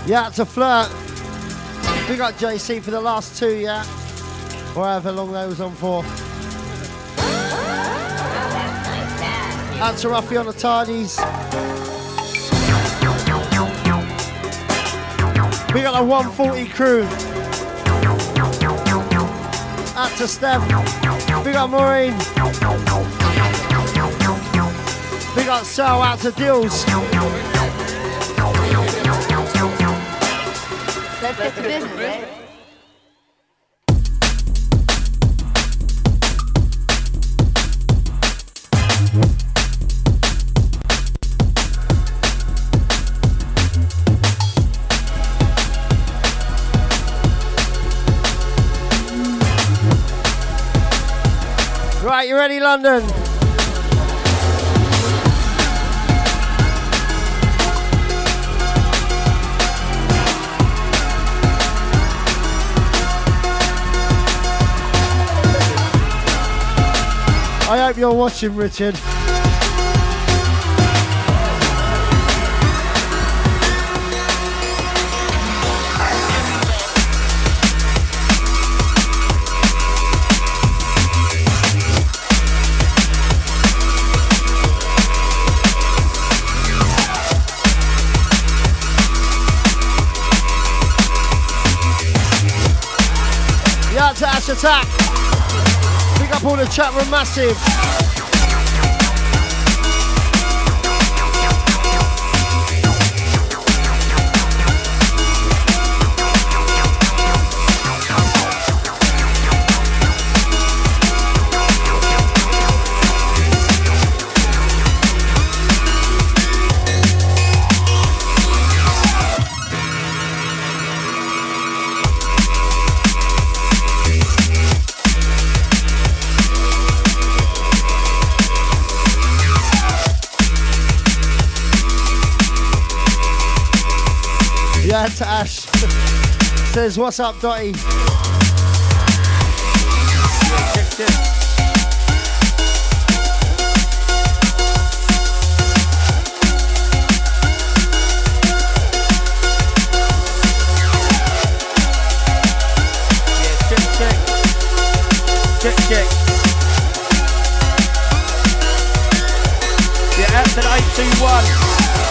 Yeah, to Flirt. We got JC for the last two, yeah? Or however long they was on for. Out to Ruffy on the Tardies. We got the 140 crew. Out to Steph. We got Maureen. We got Sal. Out to Dills. Let's get to business, eh? Right, you ready, London? I hope you're watching, Richard. Yeah, to Ash Attack. Pick up all the chat room massive. Yeah, to Ash. Says, what's up, Dotty? Check. Yeah, out to the 821.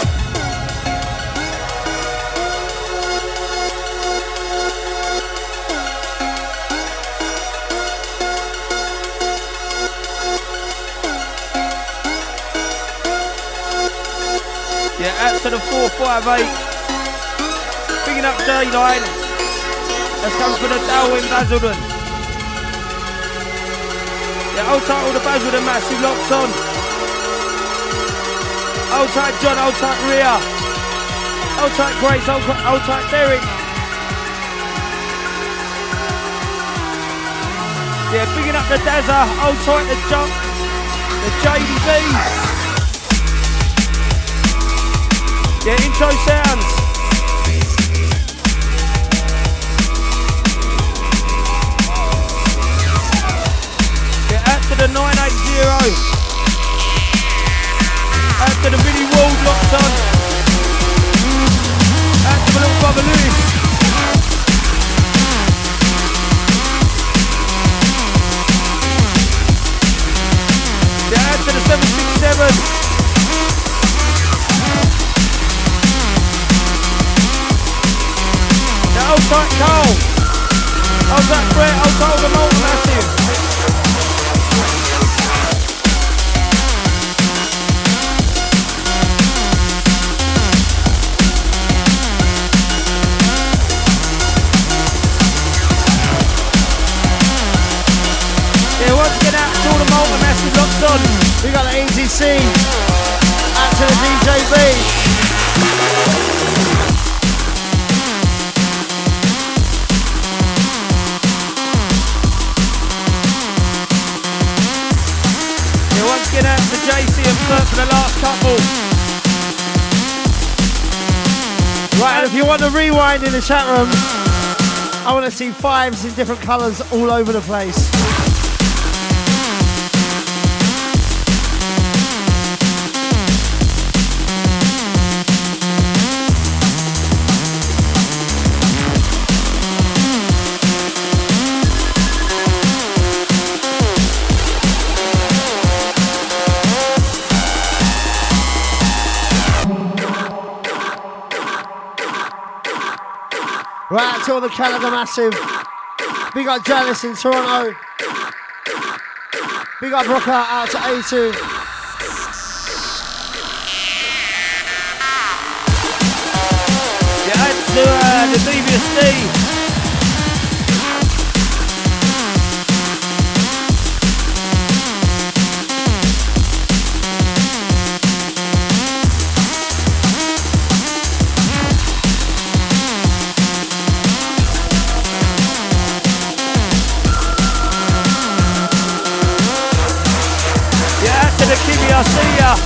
Yeah, out to the 458. Picking up J9. That's comes for the Darwin Basildon. Yeah, hold tight all the Basildon massive locks on. Hold tight John, hold tight Rhea. Hold tight Grace, hold tight Derek. Yeah, picking up the Dazza. Hold tight the Jump. The JDB. Yeah, intro sounds. Yeah, out to the 980. Out to the Billy Wald locked on. Out to my little brother Lewis. Yeah, out to the 767. Hold tight Carl. Hold tight Brett. Hold tight all the Molten Massive. Yeah, once again out to all the Molten Massive locked on. We got the ETC. Out to the DJB. Get out to JC and Flirt for the last couple. Right, and if you want to rewind in the chat room, I want to see fives in different colours all over the place. Right out to all the Canada Massive. Big up Janice in Toronto. Big up Rocker out to A2. Yeah, out to the DVSD. Kimmy, I see ya.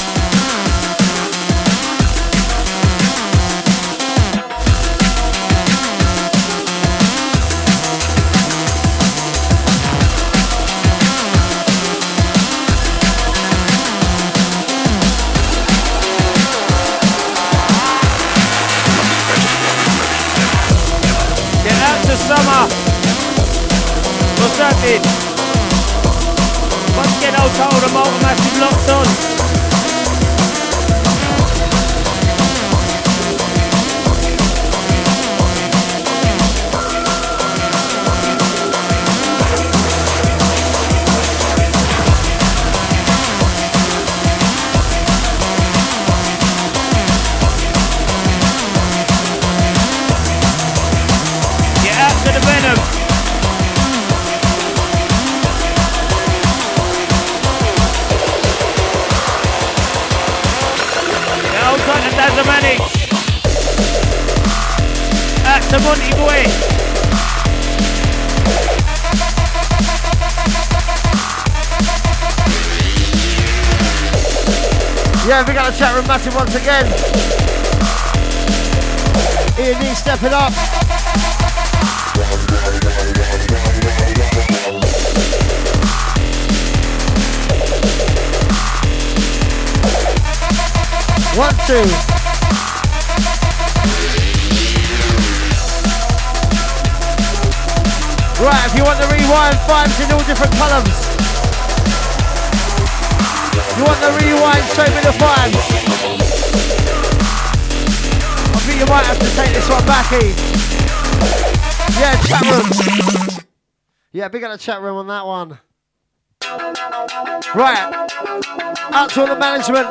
Get out to summer. What's happening? Once again, I'll told them all massive locked on. Get out to the Venom. That's a manic. That's a Monty boy. Yeah, we got a chat room massive once again. Ian D stepping up. One, two. Right, if you want the rewind, fives in all different colours. You want the rewind, show me the fives. I think you might have to take this one back, E. Yeah, chat room. Yeah, big on the chat room on that one. Right, out to all the management.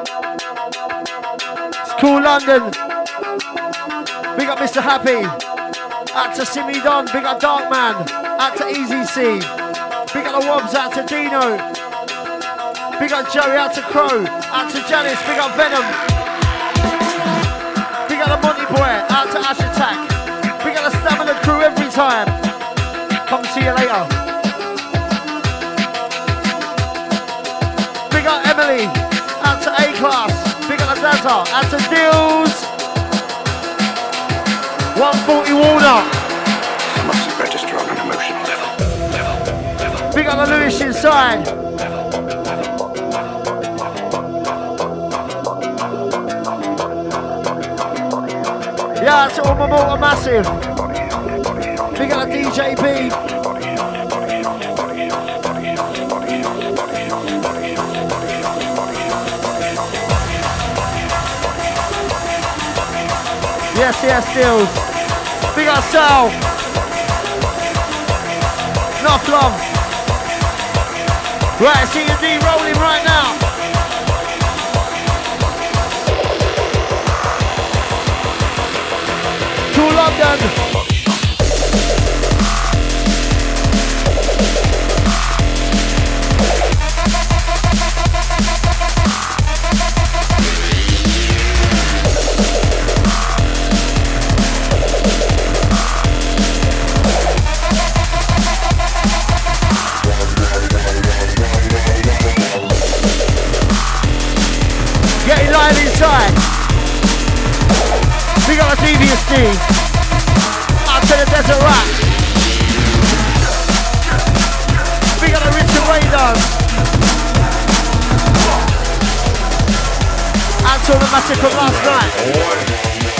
Cool London. Big up Mr. Happy. Out to Simmy Don. Big up Darkman. Out to Easy C. Big up the Wobbs. Out to Dino. Big up Joey. Out to Crow. Out to Janice. Big up Venom. Big up the Monty Boy. Out to Ash Attack. Big up the Stamina crew every time. Come see you later. Big up Emily. Out to A-Class. Big up the Dazza, out to Deals. 140 Warner. Must register on an emotional level. Big up the Lewis inside. Yeah, out to all my Mortar Massive. Big up the DJB. Yes, Deals. Big up Sal. Enough love. Right, C&D rolling right now. To London. Getting live inside. We got a DVSD. Out to the Desert Rat. We got a Richard Radar. Out to the massive from last night.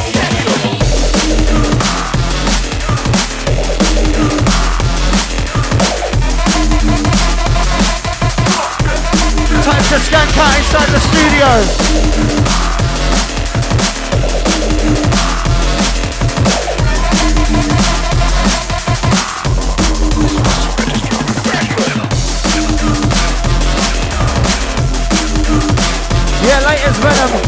Time to skank out inside the studio. Venom.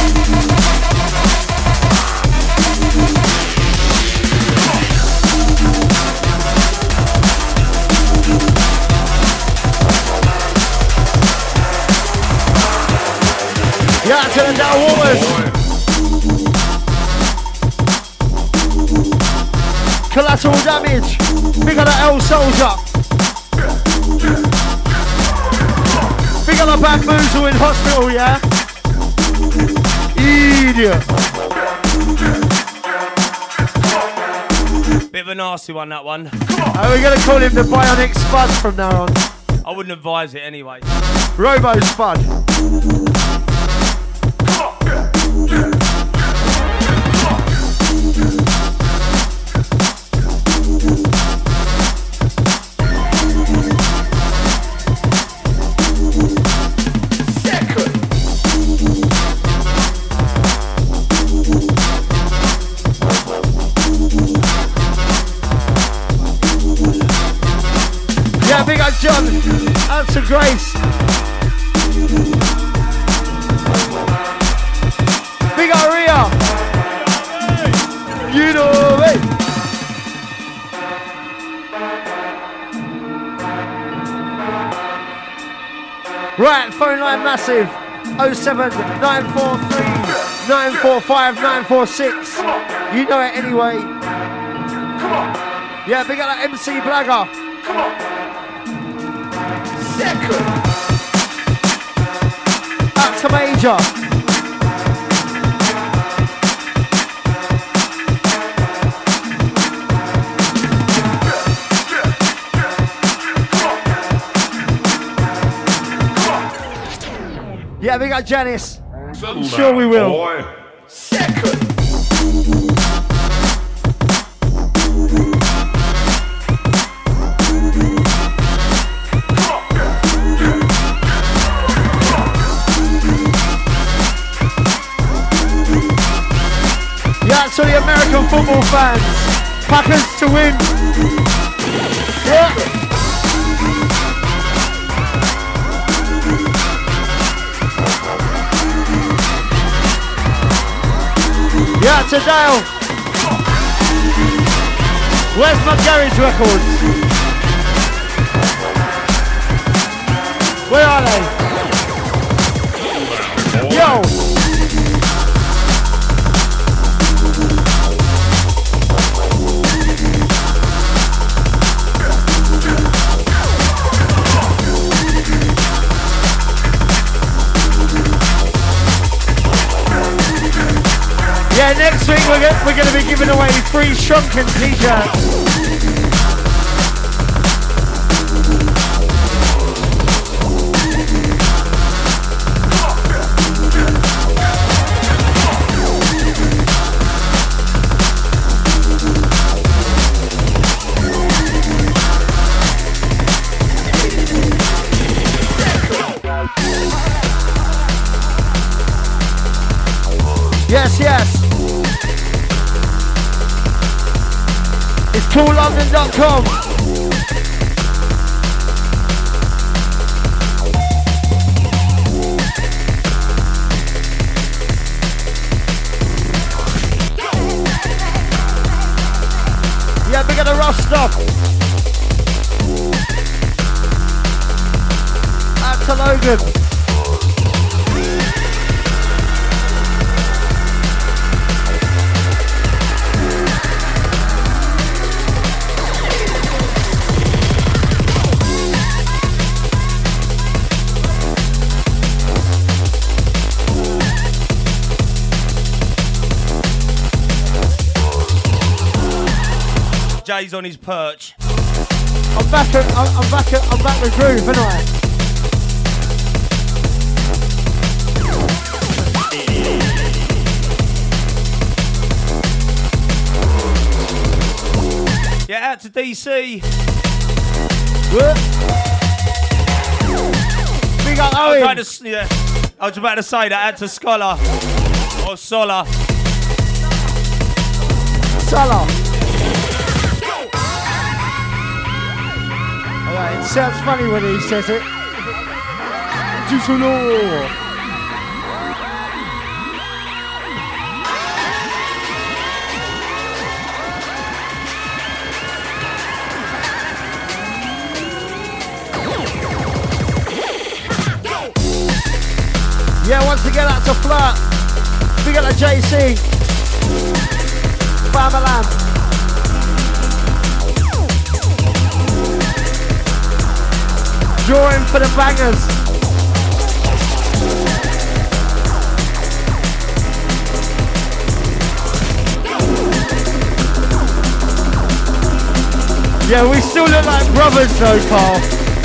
Yeah, to the Down Waters. Collateral damage. Big on the L Soldier. Big on the Bamboozle in hospital, yeah? Idiot. Bit of a nasty one, that one. Are we going to call him the Bionic Spud from now on? I wouldn't advise it anyway. Robo Spud. Big up John, and to Grace. Big up Ria. You know it. Right, phone line massive. 07943 945 946. You know it anyway. Yeah, big up that MC Blagger. Out to Major. Yeah, we got Janice. I'm sure we will. Boy. To the American football fans, Packers to win. Yeah. Yeah, to Dale. Where's my garage records? Where are they? Yo. Yeah, next week we're going to be giving away free Shrunken t-shirts. Yes, yes. It's coollondon.com. Yeah, we're gonna rough stuff. Out to Logan. Jay's on his perch. I'm back the groove, ain't I? Yeah, out to DC. What? Big up Owen. I was about to say that, out to Scholar. Or Sola. Sola. It sounds funny when he says it. Yeah, once again, that's a flirt. We got the JC. Bamalam. Drawing for the bangers. Yeah, we still look like brothers though, Carl.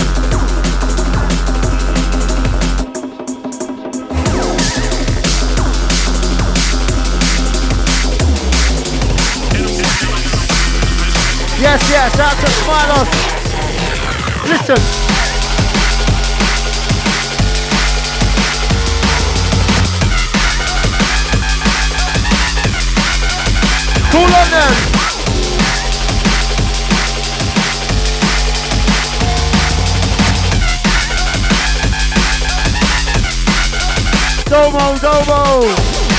Yes, out to Smilos. Listen. Call on them. Domo.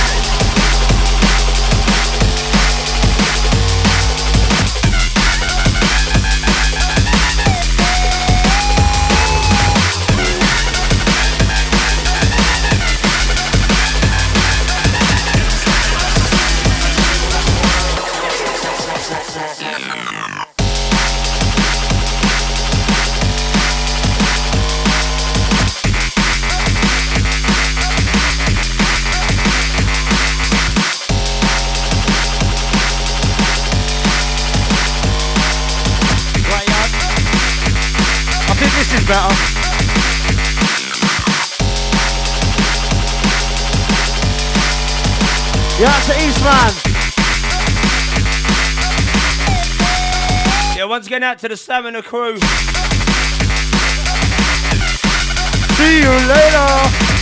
Better. Yeah, to Eastman. Yeah, once again out to the Stamina crew. See you later.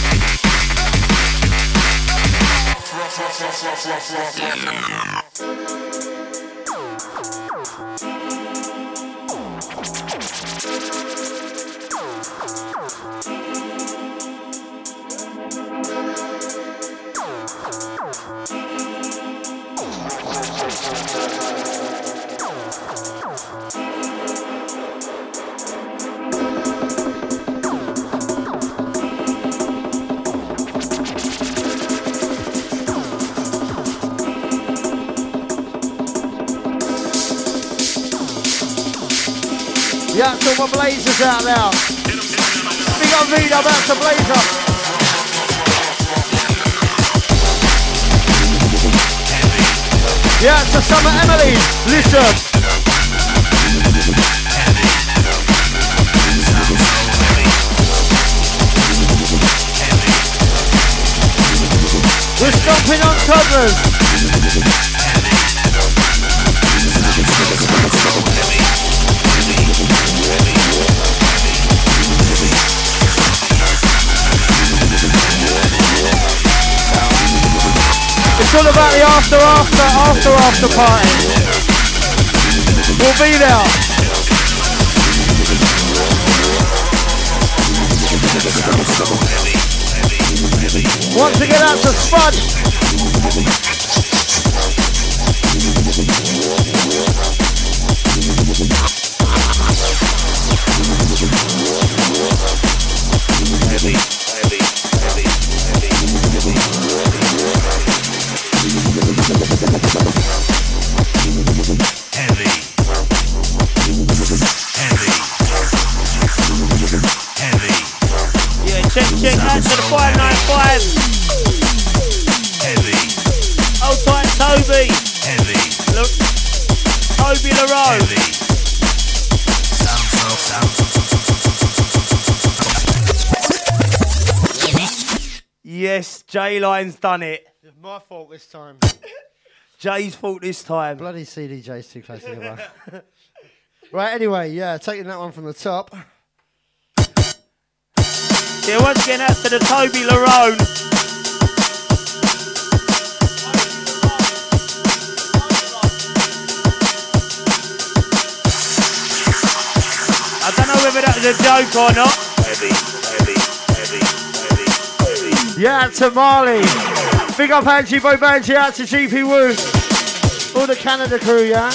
Yeah, so my blazers out now. Big up Vida, back to blazer. Yeah, to Summer Emily, listen. We're stomping on toddlers. It's all about the after party. We'll be there. Once again, that's a Spud. Check out to the 595. Heavy. Old tight Toby. Heavy. Look, Toby LaRoe. Heavy. Yes, J-Line's done it. It's my fault this time. Jay's fault this time. Bloody CDJ's too close together. Right, anyway, yeah, taking that one from the top. Yeah, once again out to the Toby LaRone. I don't know whether that was a joke or not. Heavy. Yeah, to Marley. Big up Angie Bobanji, out to GP Woo. All the Canada crew, yeah?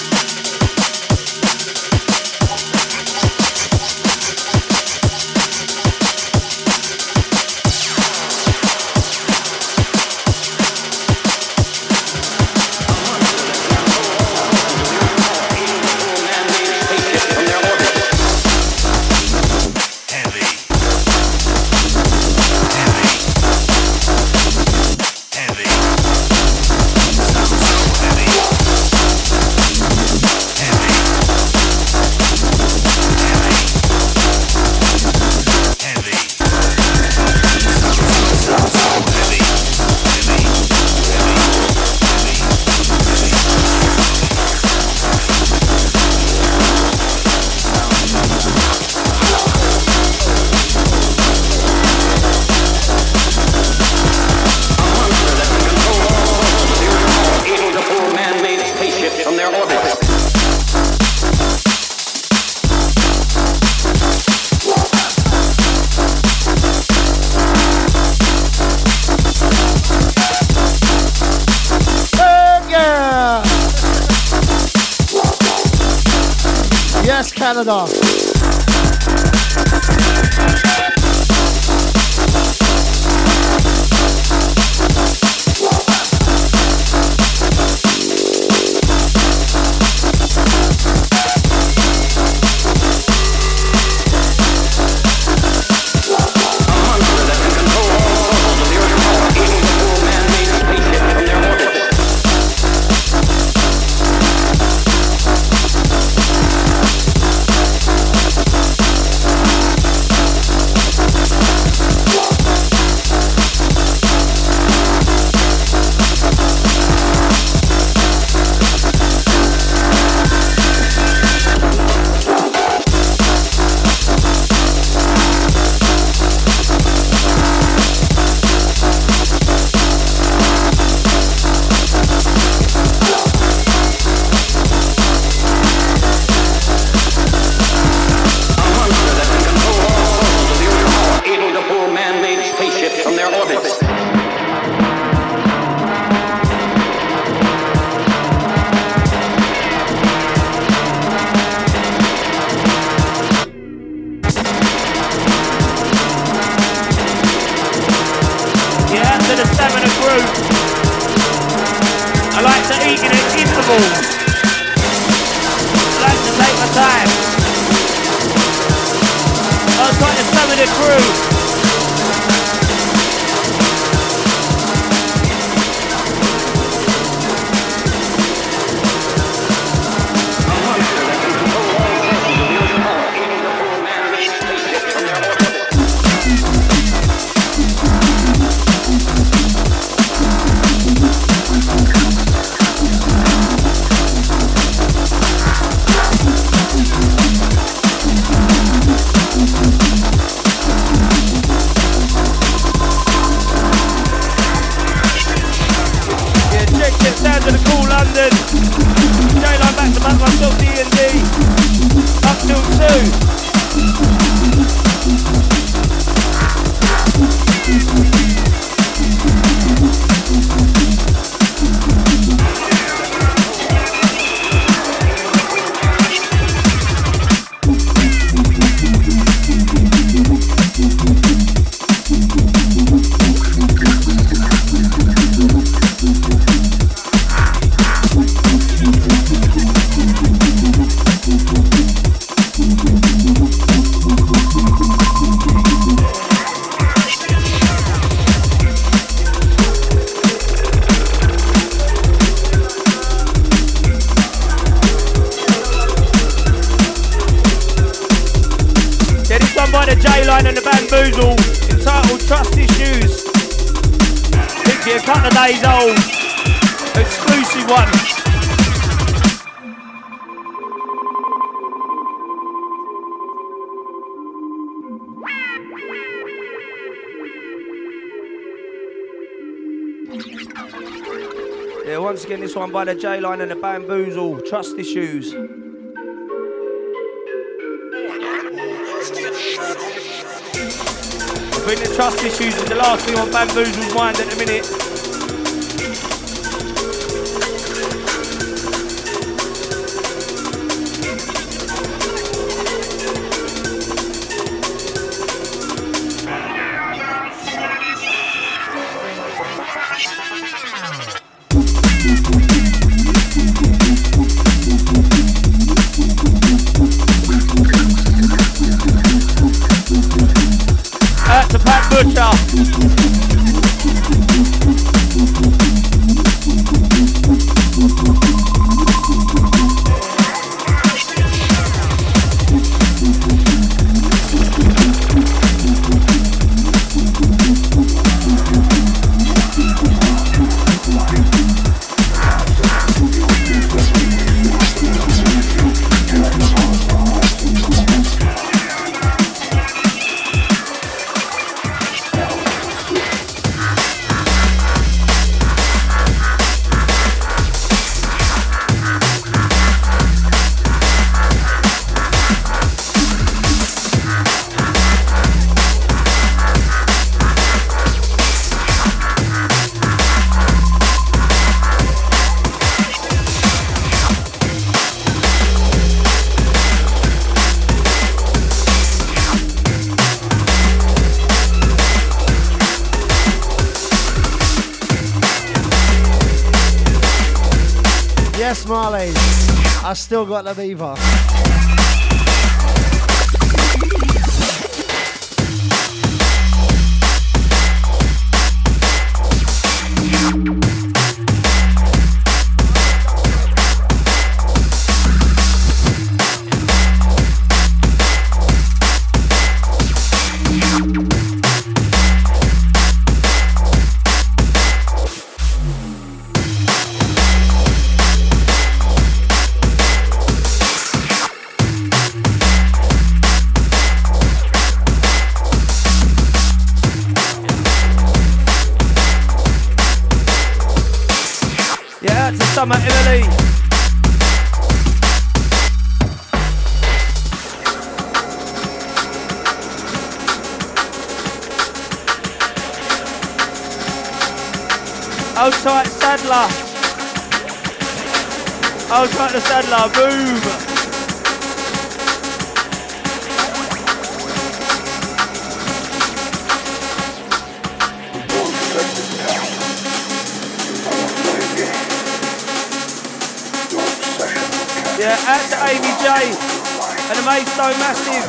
Canada. Yeah, once again, this one by the J-Line and the Bamboozle, Trust Issues. I think the Trust Issues is the last thing on Bamboozle's mind at the minute. To Pat Butcher. Smileys. I still got the beaver. Summer Emily. Hold tight, Sadler. Hold tight to Sadler. Boom. Yeah, out to Amy J and the mate so massive.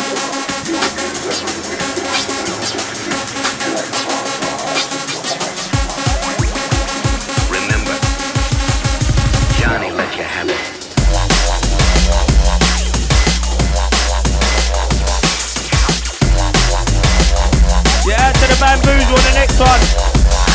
Remember, Johnny let you have it. Yeah, out to the Bamboozle on the next one.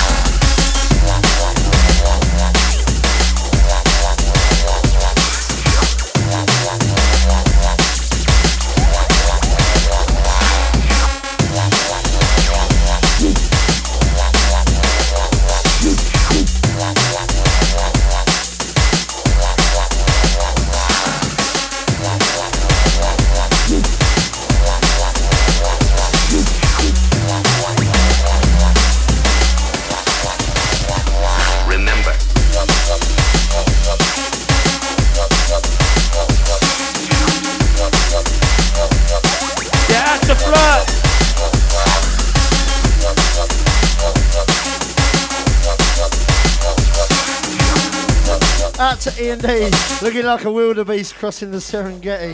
Out to E&D, looking like a wildebeest crossing the Serengeti.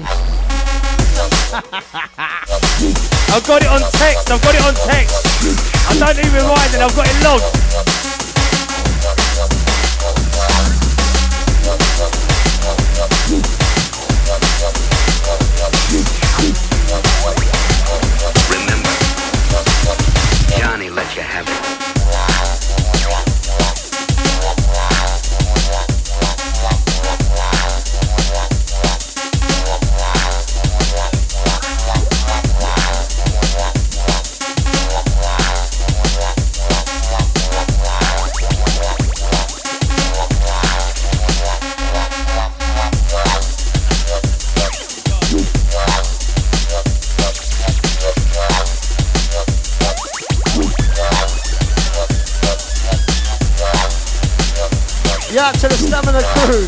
I've got it on text, I don't need reminding, I've got it logged. Remember, Johnny let you have it. Yeah, to the Stamina crew.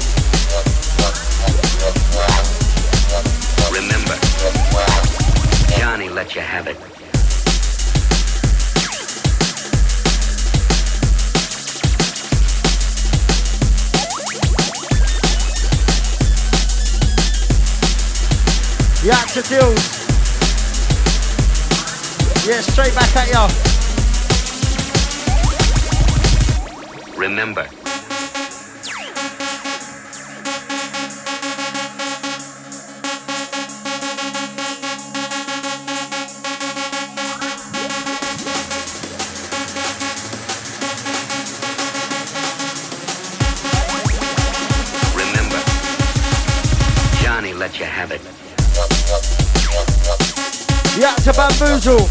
Remember, Johnny let you have it. Yeah, to Dills. Yeah, straight back at ya. Remember, let you have it. Yeah, to Bamboozle.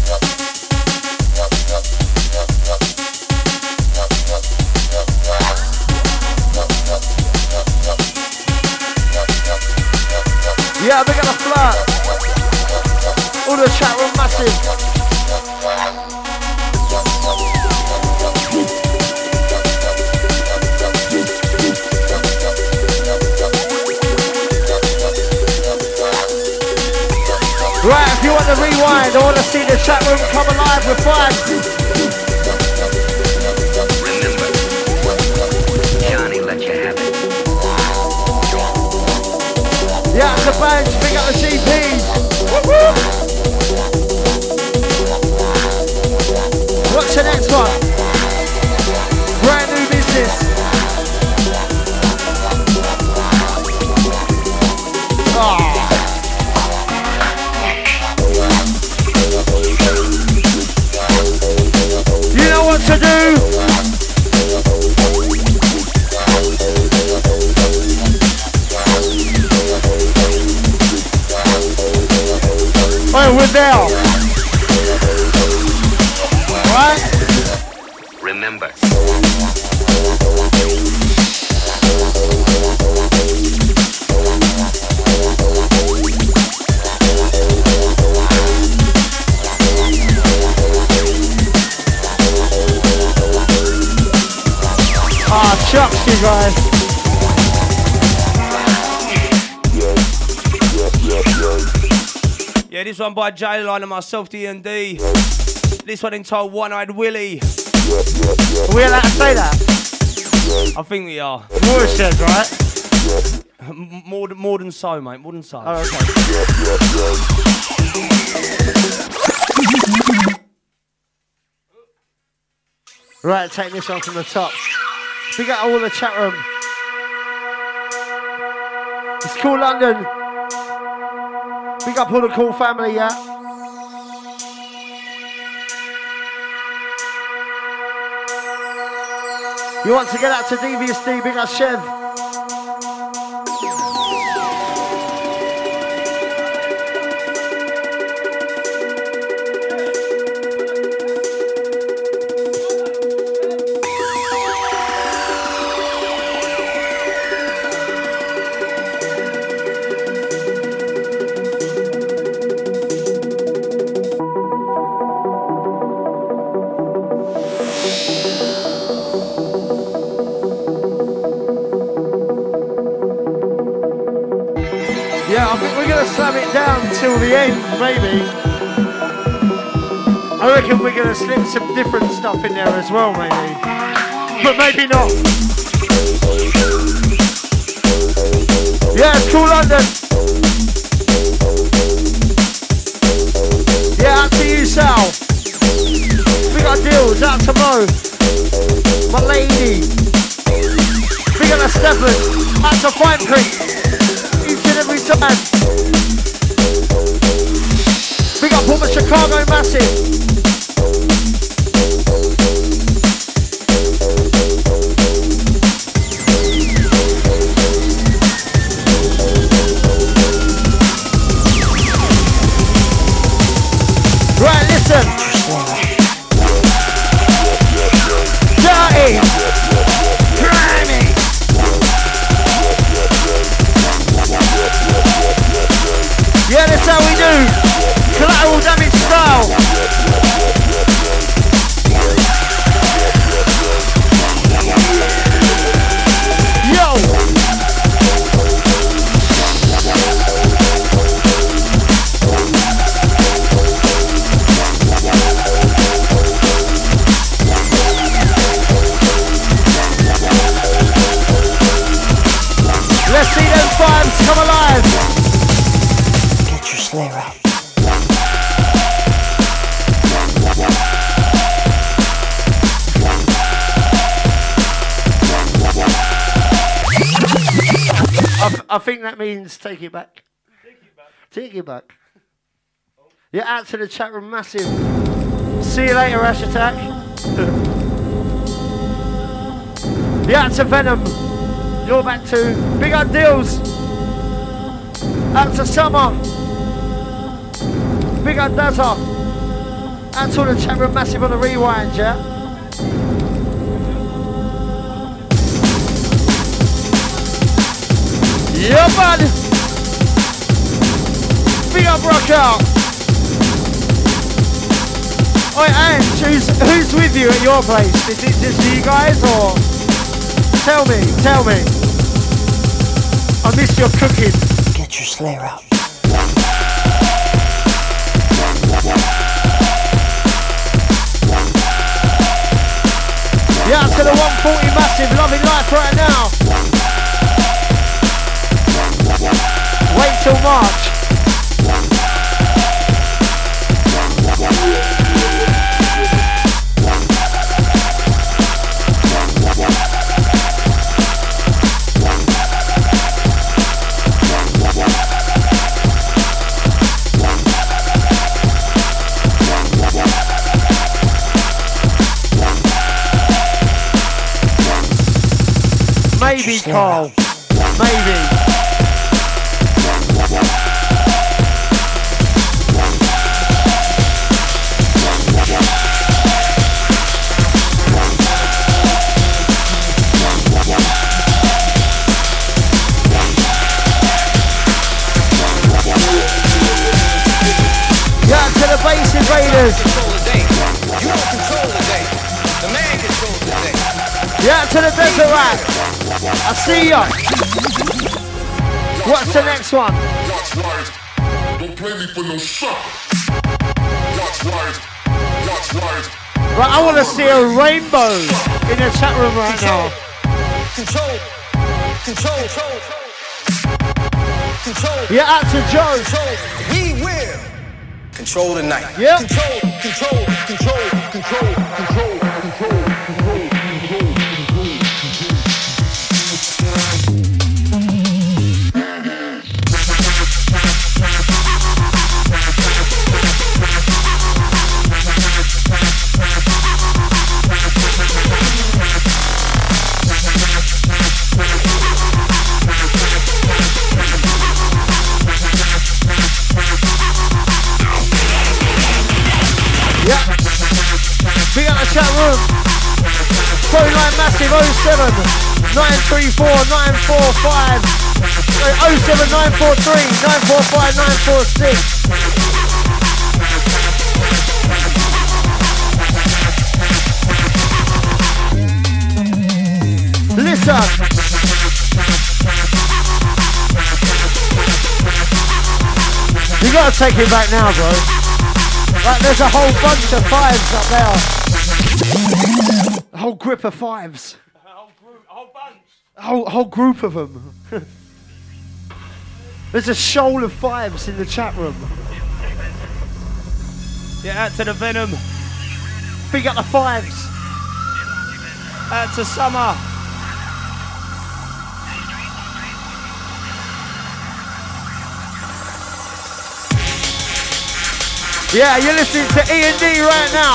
Yeah, big up the flat. All the chat room massive. Right, if you want the rewind, I want to see the chat room come alive with vibes. Remember, Johnny let you have it. out to Banks, big up the GPs. Woo-woo. What's the next one? Brand new business. Oh. You know what to do. Oh, we're there. Right? Remember. Ah, chucks you guys. Yeah, this one by J-Line and myself, D&D. This one entitled One-Eyed Willie. Are we allowed to say that? I think we are. Watershed, right? More than so, mate. More than so. Oh, okay. Right, take this one from the top. We got all the chat room. It's Cool London. Big up all the Cool family, yeah? You want to get out to DVSD, big up Chev. I think we're going to slam it down till the end, maybe. I reckon we're going to slip some different stuff in there as well, maybe. But maybe not. Yeah, it's Cool London. Yeah, out to you, Sal. We got deals, out to Mo. My lady. Big up to Stefan. Out to Fine Creek. Every time. Big up all the Chicago Massive. Right, listen. Dirty. Grimy. Yeah, that's how we do. Collateral damage style. Yo. Let's see them vibes come alive. Slayer out. I think that means take it back. Take it back. You're out to the chat room, massive. See you later, Ash Attack. You're out to Venom. You're back too. Big up deals. Out to Summer. Big up Dazza. Out to the chat room, massive on the rewind, yeah? Yeah, bud. Big up Rock Out. Oi, Ange, who's with you at your place? Is it just you guys, or? Tell me. I miss your cooking. Get your Slayer out. Yeah, to the 140 massive, loving life right now. Wait till March. Maybe, Carl. Maybe. Yeah, to the Bass Invaders. You don't control the day. The man controls the day. Yeah, to the Desert Rat. I see ya. What's the next one? Watch right. Don't play me for no sucker. Watch right. Watch right. Right, I want to see a rainbow in the chat room right now. Control. Yeah, out to Joe. We will control the night. Yeah. Control. Big up the chat room. Phone line massive 07 934 945 07 943 945 946. Listen. You gotta take it back now, bro. Like, there's a whole bunch of fives up there. A whole grip of fives. A whole bunch. A whole group of them. There's a shoal of fives in the chat room. Yeah, out to the Venom. Big up the fives. Out to Summer. Yeah, you're listening to E&D right now.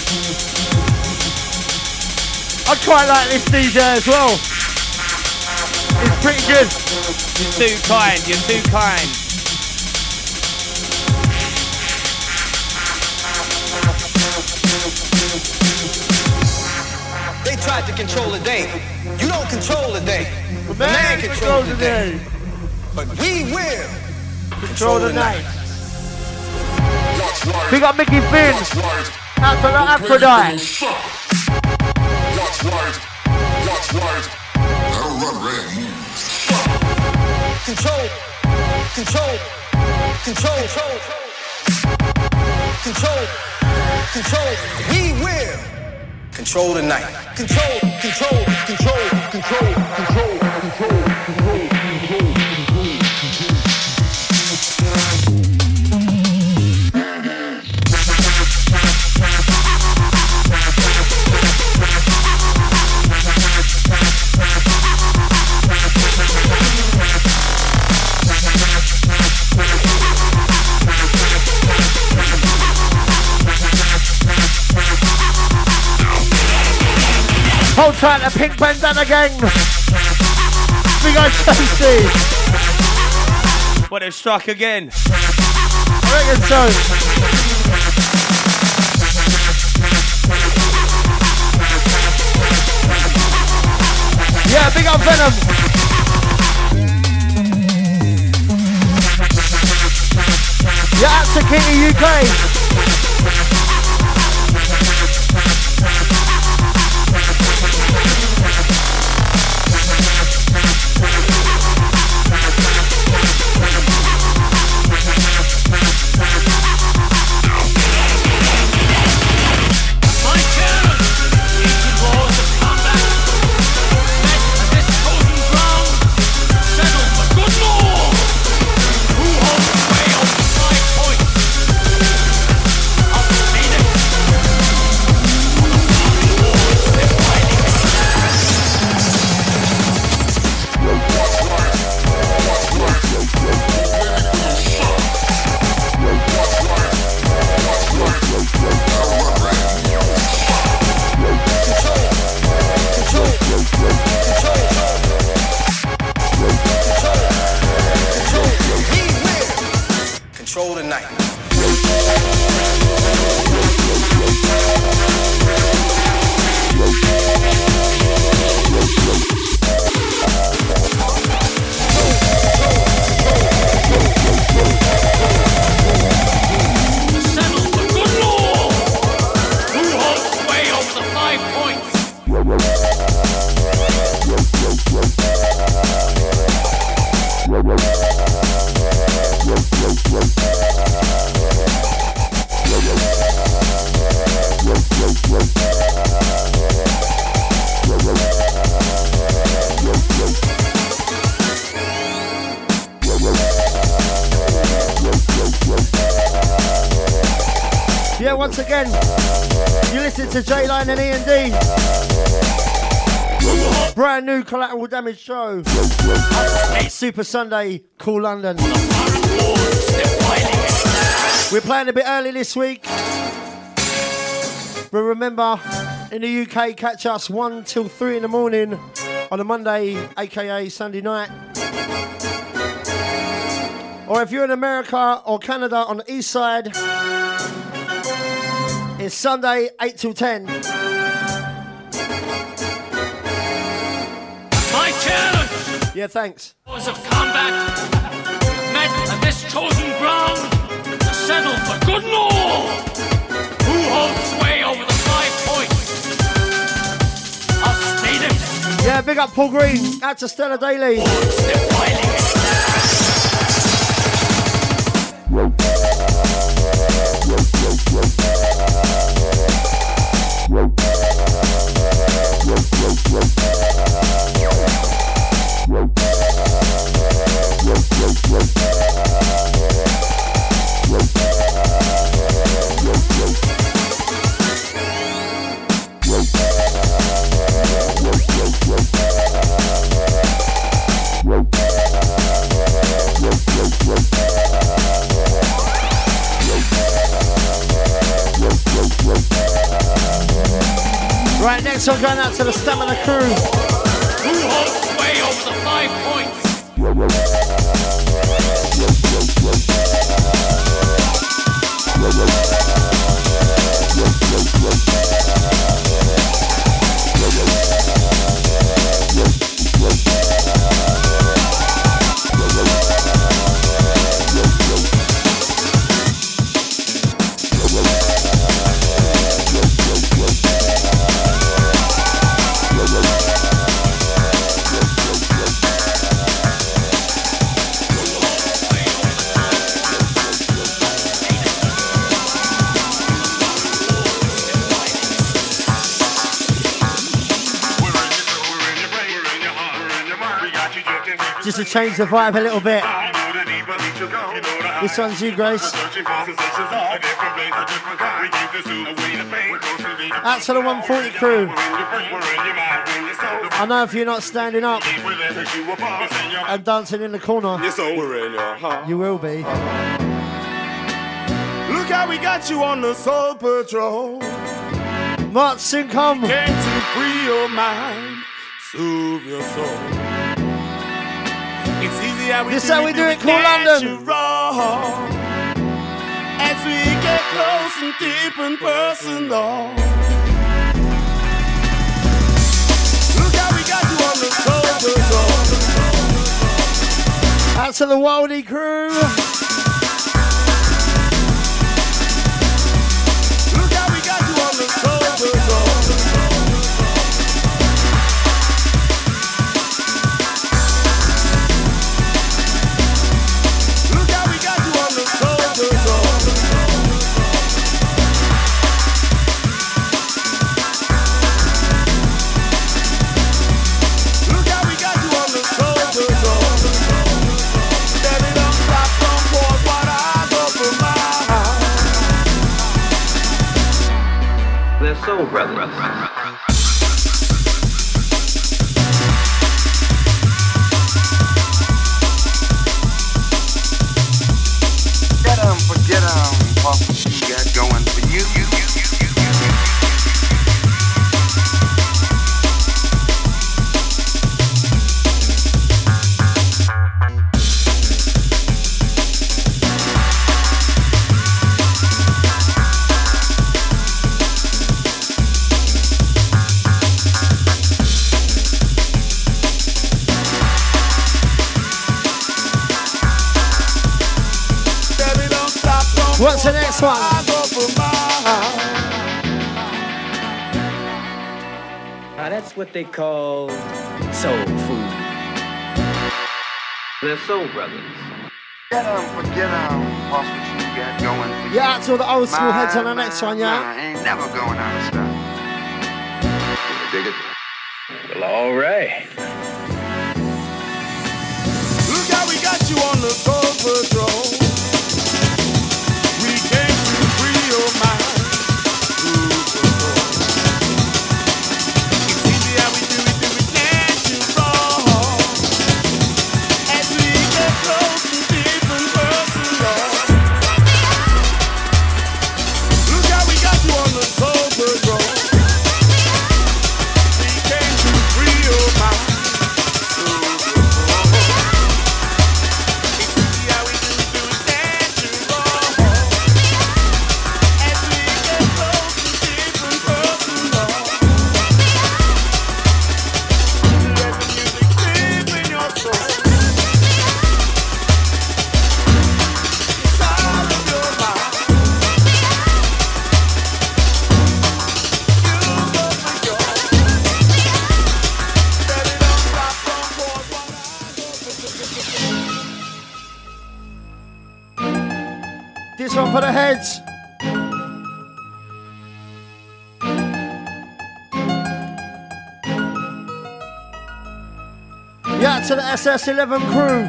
I quite like this DJ as well. It's pretty good. You're too kind. They tried to control the day. You don't control the day. The man controls the day. But we will Control the night. Big up Mickey Finn. Out to the Aphrodite. Watch right. I don't run red moves. control. We will control the night. Control. Hold tight, the pink bandana gang. We got Chelsea. What, it struck again? I reckon so. Yeah, big up Venom. Yeah, out to Kitty UK. again. You listen to J-Line and E&D. Brand new Collateral Damage show. Super Sunday, Cool London. We're playing a bit early this week. But remember, in the UK, catch us 1 till 3 in the morning on a Monday, aka Sunday night. Or if you're in America or Canada on the east side, it's Sunday, 8 till 10. My challenge! Yeah, thanks. Hours of combat met at this chosen ground to settle for good and all. Who holds sway over the 5 points? Us natives. Yeah, big up Paul Green. Out to Stella Daly. Right, next one going out to the Stamina crew. Who holds sway over the 5 points? Just to change the vibe a little bit. This one's you, Grace. Out to the 140 crew. I know if you're not standing up and dancing in the corner, you will be. Look how we got you on the Soul Patrol. Mark Sincom. Came to free your mind, soothe your soul. It's easy how we this how we do it, Cool London. As we get close and deep and personal. Look how we got you on the Soul Patrol. Out to the Wildy crew. Look how we got you on the Soul Patrol. Soul Brothers. Forget what you got going for you. What's the next one? Now that's what they call soul food. The Soul Brothers. Forget what you got going for you. Yeah, out to all the old school heads on the next one, yeah? I ain't never going out of style. Dig it? Well, all right. Look how we got you on the Soul Patrol. We came to free your mind, One for the heads. Yeah, to the SS11 crew.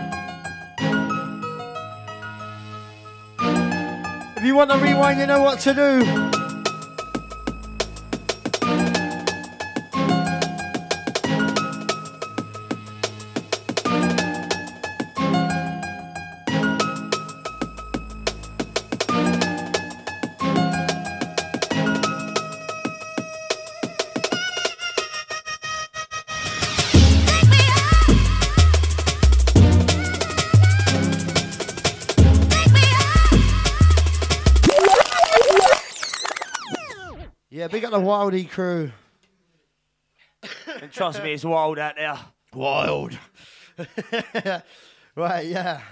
If you want to rewind, you know what to do. Yeah, big up the Wildy crew. And trust me, it's wild out there. Wild. Right, yeah.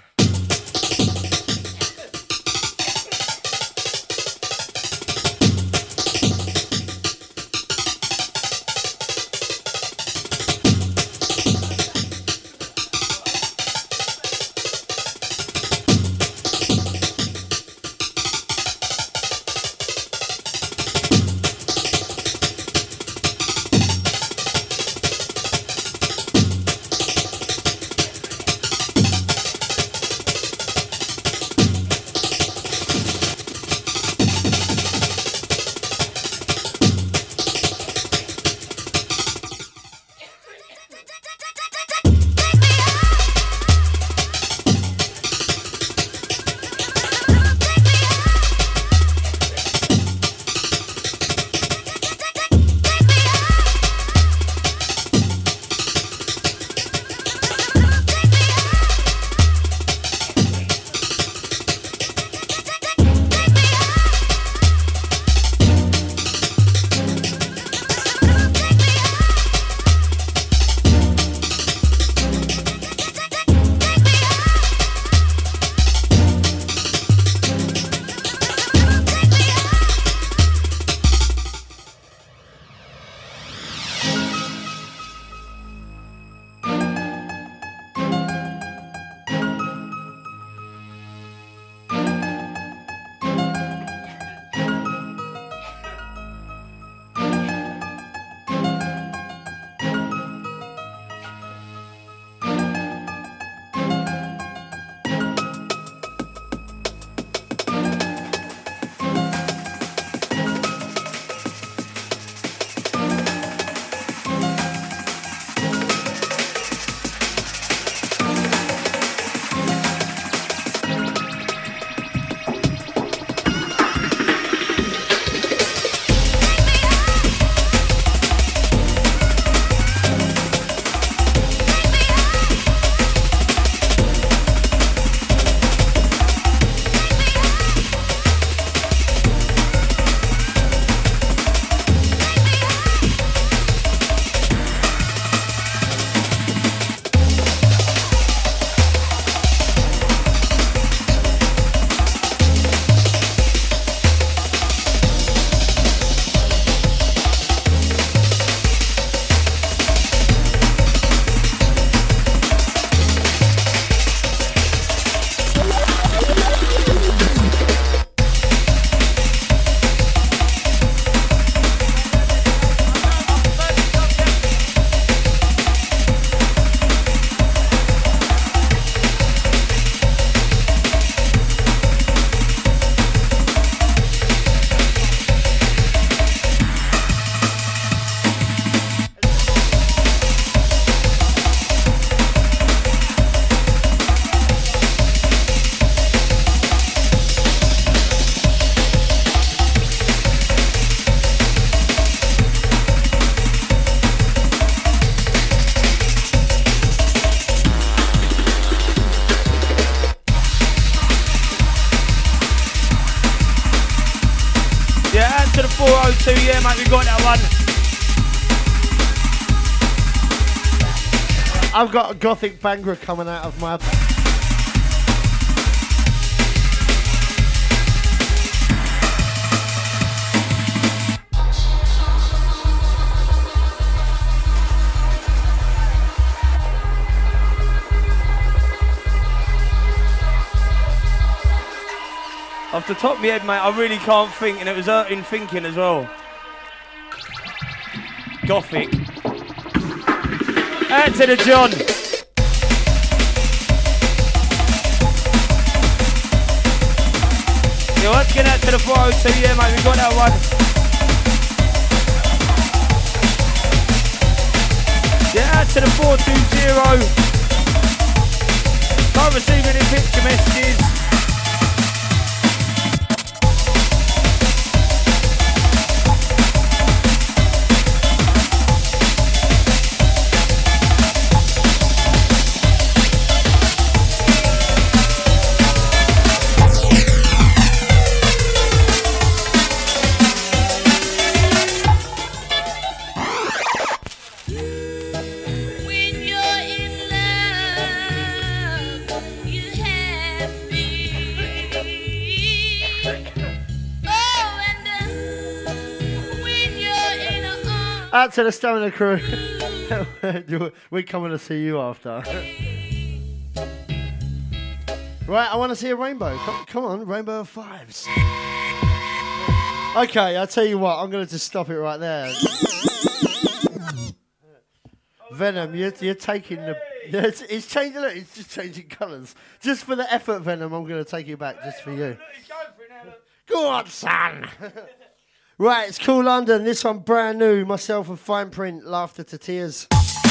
to the 402, yeah, mate, we got that one. I've got a gothic banger coming out of my... Off the top of my head, mate, I really can't think, and it was hurting thinking as well. Gothic. Out to the John. Yeah, let's get out to the 402, yeah, mate, we got that one. Yeah, out to the 420. Can't receive any picture messages. Out to the Stamina crew. We're coming to see you after. Right, I want to see a rainbow. Come on, rainbow of fives. Okay, I'll tell you what. I'm going to just stop it right there. Venom, you're taking the... It's changing, look, it's just changing colours. Just for the effort, Venom, I'm going to take it back just for you. Go on, son. Right, it's Cool London. This one brand new. Myself and Fine Print, Laughter to Tears.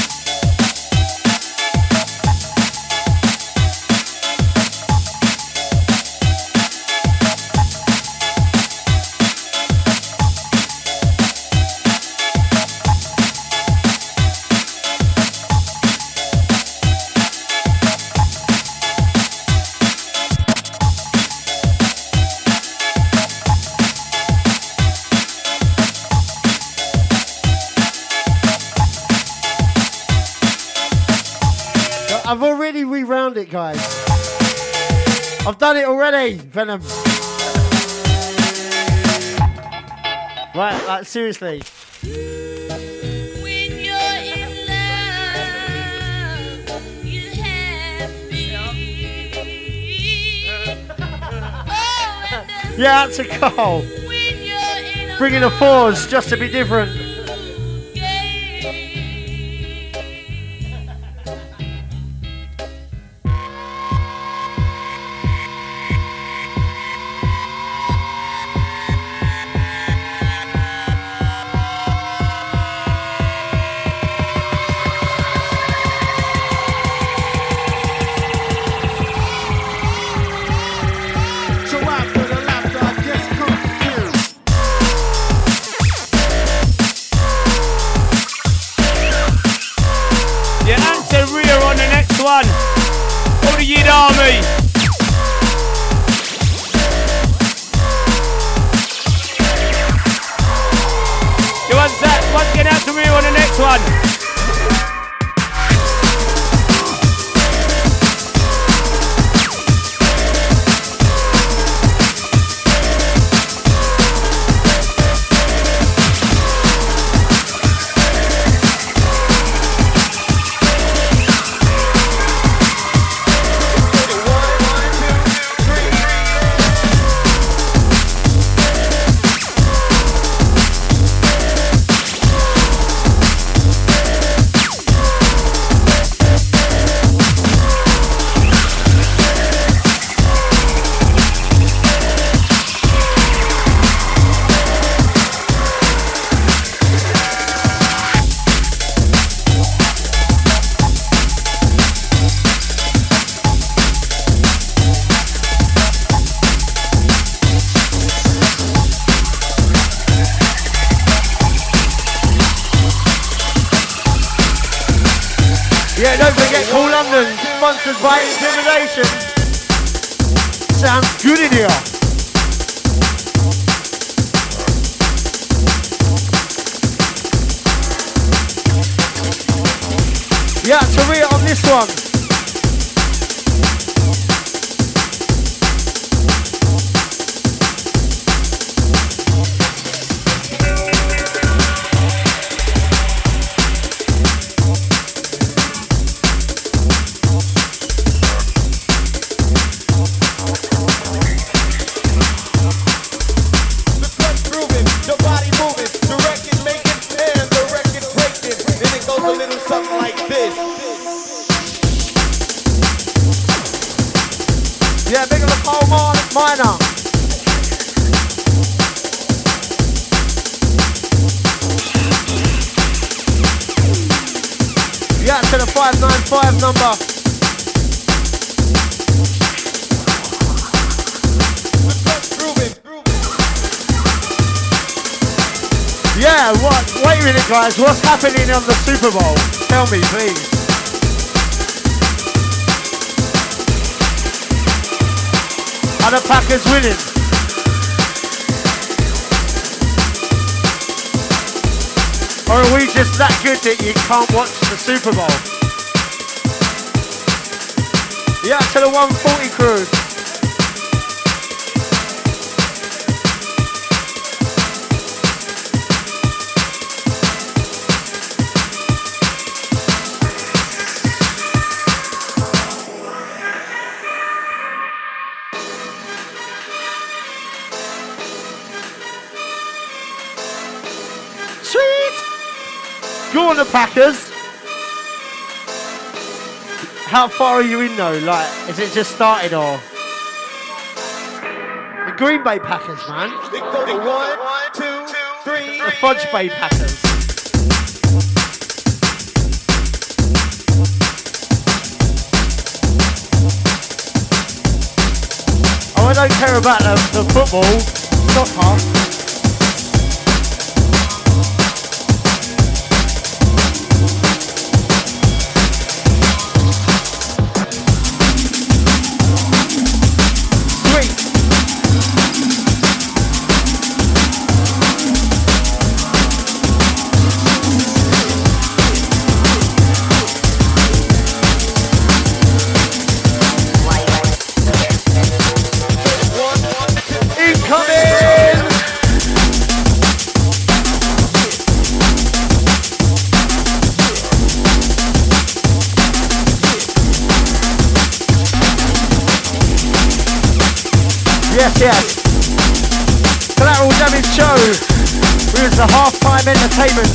I've already rewound it, guys. I've done it already, Venom. Right, like seriously. When you're in love, you're happy. Yeah, that's a call. Bringing the fours just to be different. One. All the Yid Army. You want that? Once again out to rear on the next one. Yeah, don't forget Cool London, sponsored by Intimidation. Sounds good in here. Yeah, Taria on this one. Yeah, big up the Paul Minor. Yeah, to the 595 number. Yeah, what? Wait a minute, guys. What's happening on the Super Bowl? Tell me, please. Are the Packers winning? Or are we just that good that you can't watch the Super Bowl? Yeah, to the 140 crew. Go on the Packers. How far are you in though? Like, is it just started or? The Green Bay Packers, man. 1, 2, 3. The Fudge Bay Packers. Oh, I don't care about the football, soccer. Yes. Collateral Damage Show. We was the half-time entertainment.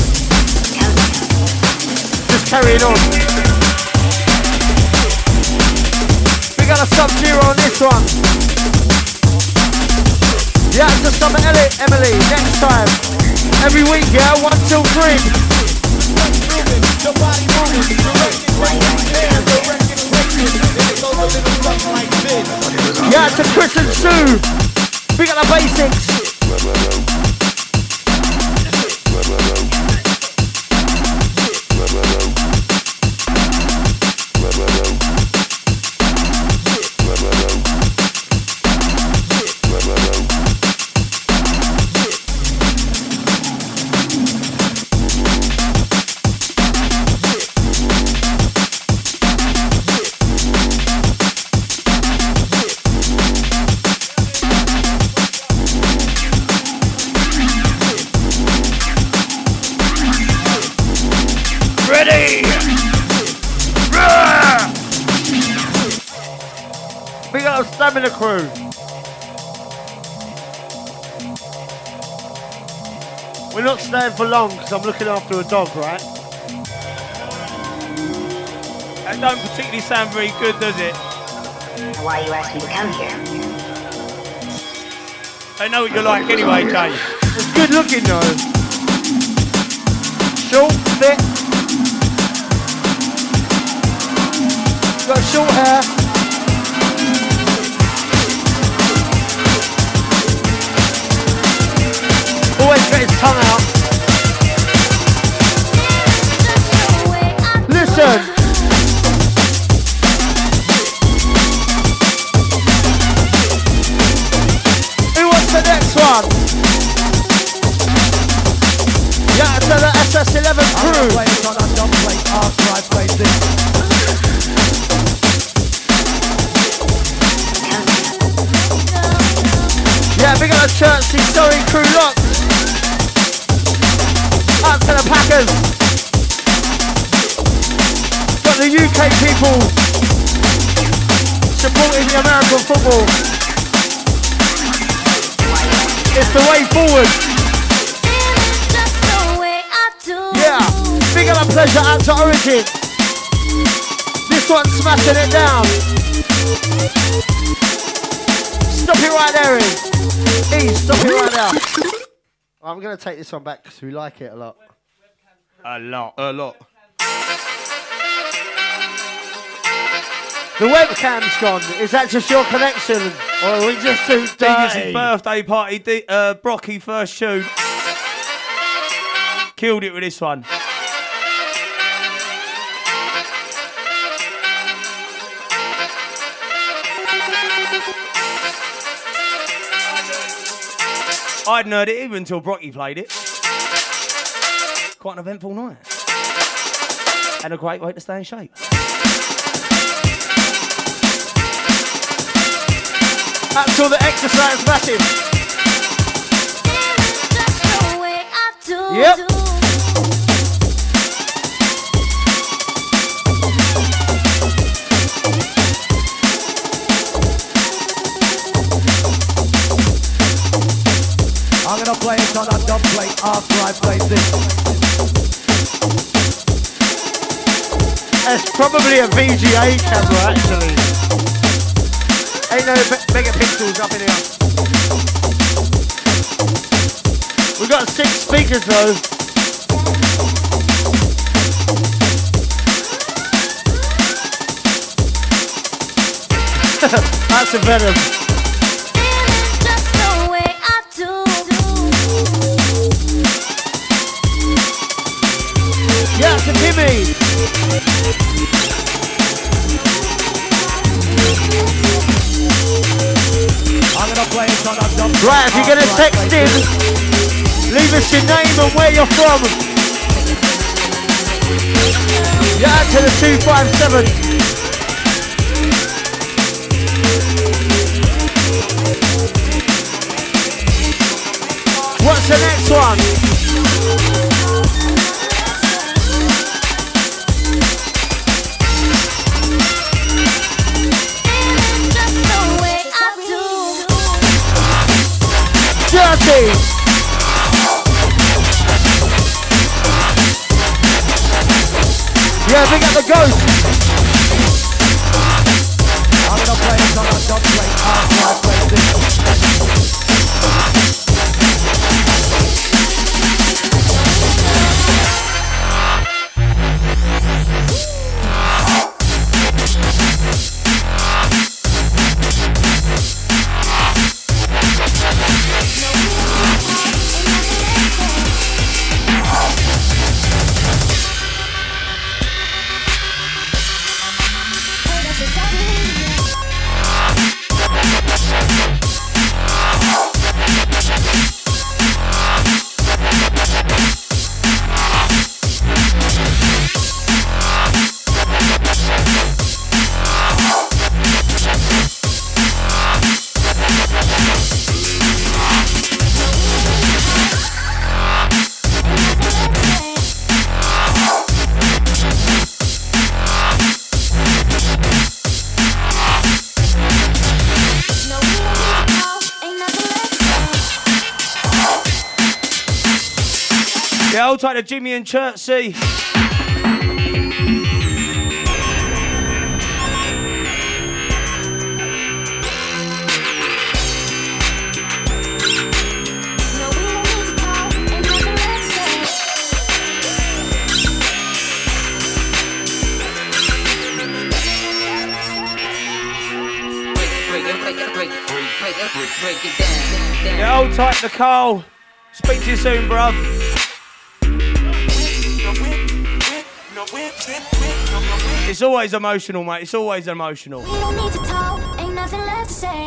Just carrying on. We got a Sub-Zero on this one. Yeah, it's the Summer Emily. Next time. Every week, yeah? 1 till 3. Yeah, to Chris and Sue. We got the basics. Stamina crew. We're not staying for long because I'm looking after a dog, right? That don't particularly sound very good, does it? Why you asked me to come here? I know what you're like anyway, Jay. It's good looking though. Short, thick. Got short hair. Always got his tongue out. Listen. Who wants the next one? Yeah, to the SS11 crew. Yeah, big up the Chertsey Surrey crew lock. Up to the Packers. Got the UK people supporting the American football. It's the way forward. Yeah, big up a pleasure out to Origin. This one's smashing it down. Stop it right there, E. Stop it right now. I'm going to take this one back because we like it a lot. A lot. The webcam's gone. Is that just your connection? Or are we just too dirty? His birthday party, Brocky first tune. Killed it with this one. I hadn't heard it even until Brocky played it. Quite an eventful night. And a great way to stay in shape. That's all the exercise massive. Yep. I'm gonna play it on a dub plate after I play this. It's probably a VGA camera, actually. Ain't no megapixels up in here. We've got 6 speakers though. That's a Venom. Yeah, it's a Timmy. I'm gonna play it on a dub. Right, if you're gonna text in, leave us your name and where you're from. Yeah, to the 257. What's the next one? Dirty. Yeah, big up the ghost. I'm gonna play it on a dub plate after I play this. Yeah, hold tight to Jimmy and Chertsey. Yeah, hold tight to Carl. Speak to you soon, bruv. It's always emotional, mate. It's always emotional. We don't need to talk, ain't nothing left to say.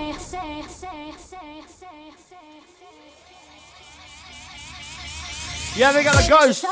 Yeah, we got the ghost.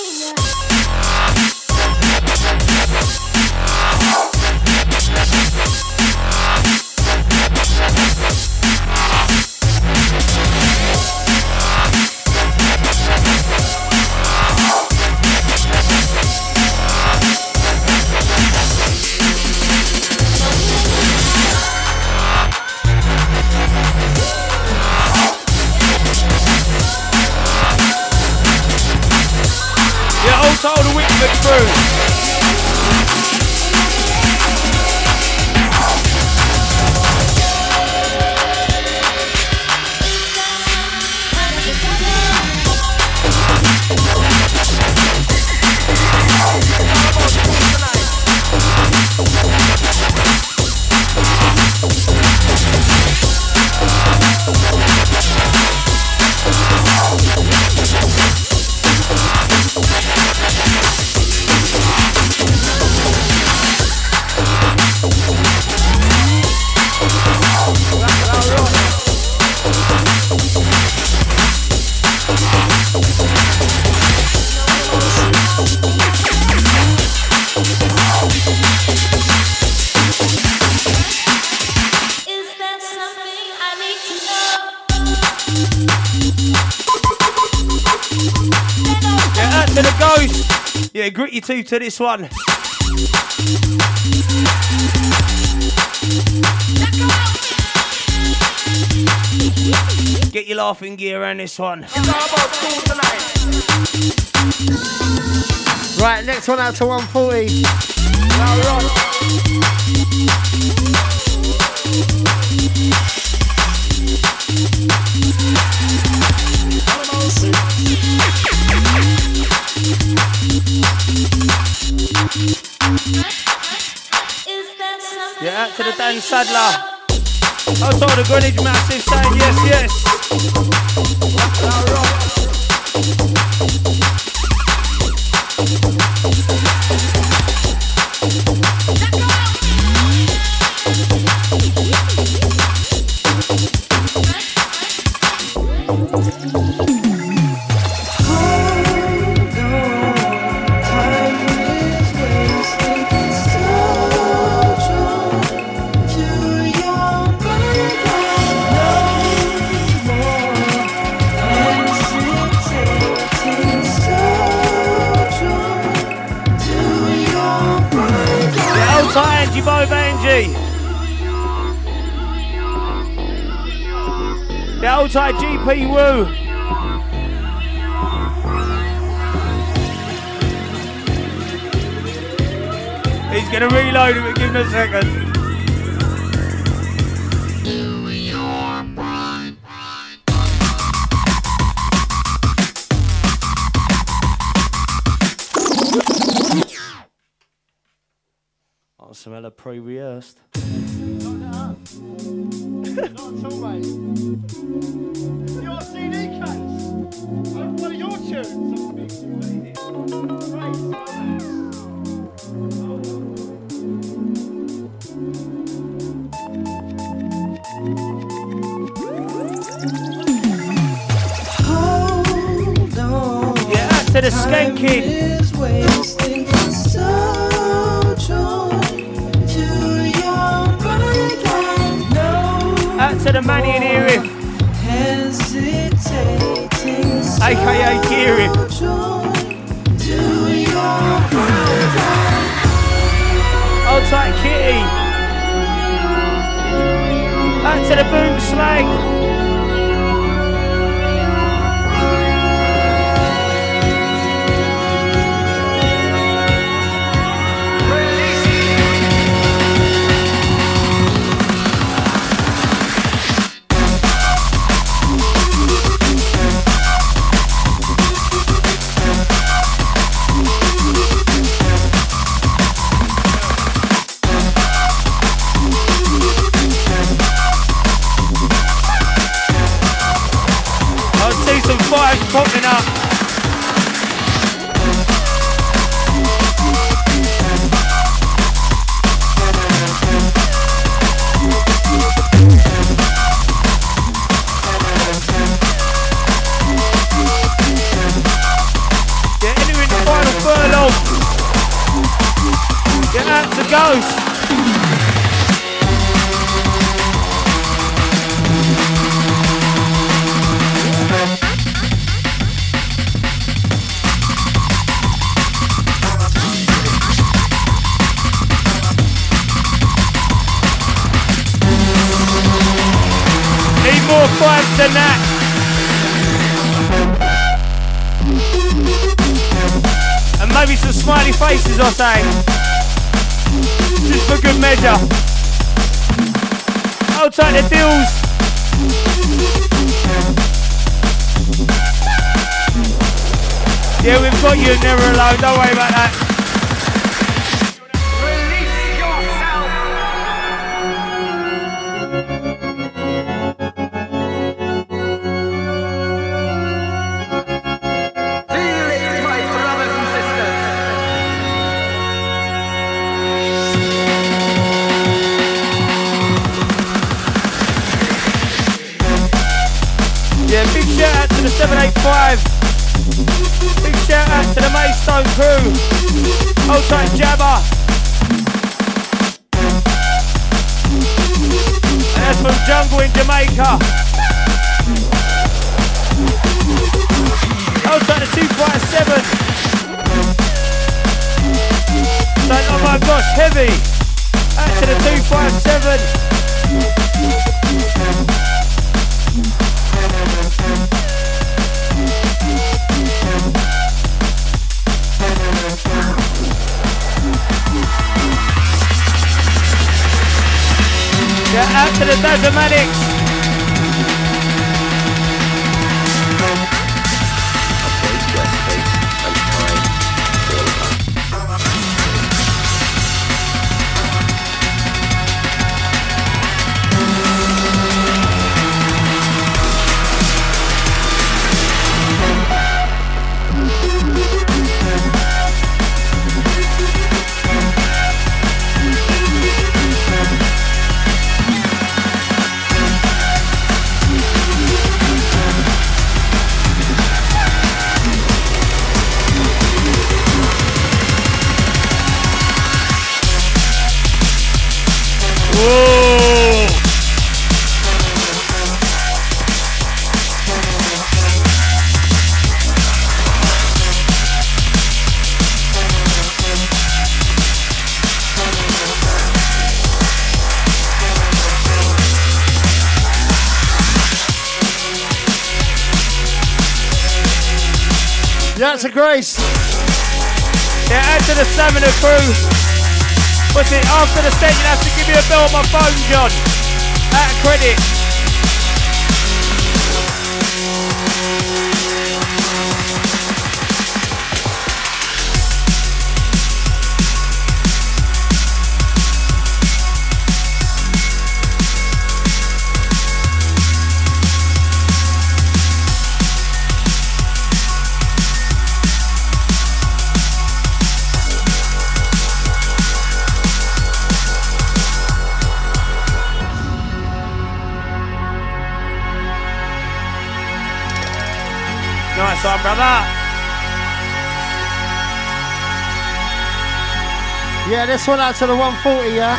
Told the Whitman crew. Yeah, out to the ghost. Yeah, grit your teeth to this one. Get your laughing gear around this one. Right, next one out to 140. Yeah, out to the Dan Sadler. Also the Greenwich Massive saying yes, yes. The old tight GP Woo. He's gonna reload him and give him a second. Oh, some hella pre-rehearsed. Not at all, mate. Your CD case. One of your tunes. Hold on. Yeah, to the Skank Kid. Out to the Manny and Erif, aka Gearif. Old tight Kitty. Out to the Boom Slang. Popping up. They're entering the final furlong. Get out to Ghost. More fives than that. And maybe some smiley faces, I say. Just for good measure. I'll take the deals. Yeah, we've got you never alone, don't worry about that. Big shout out to the 785. Big shout out to the Maidstone crew. Old tight Jabba. And that's from Jungle in Jamaica. also at the 257. So, oh my gosh, heavy. Out to the 257. Yeah, out to the Dazamatics. That's a Grace. Yeah, add to the Stamina crew. What's it? After the set, you'll have to give me a bell on my phone, John. Out of credit. Nice one, brother. Yeah, this one out to the 140, yeah?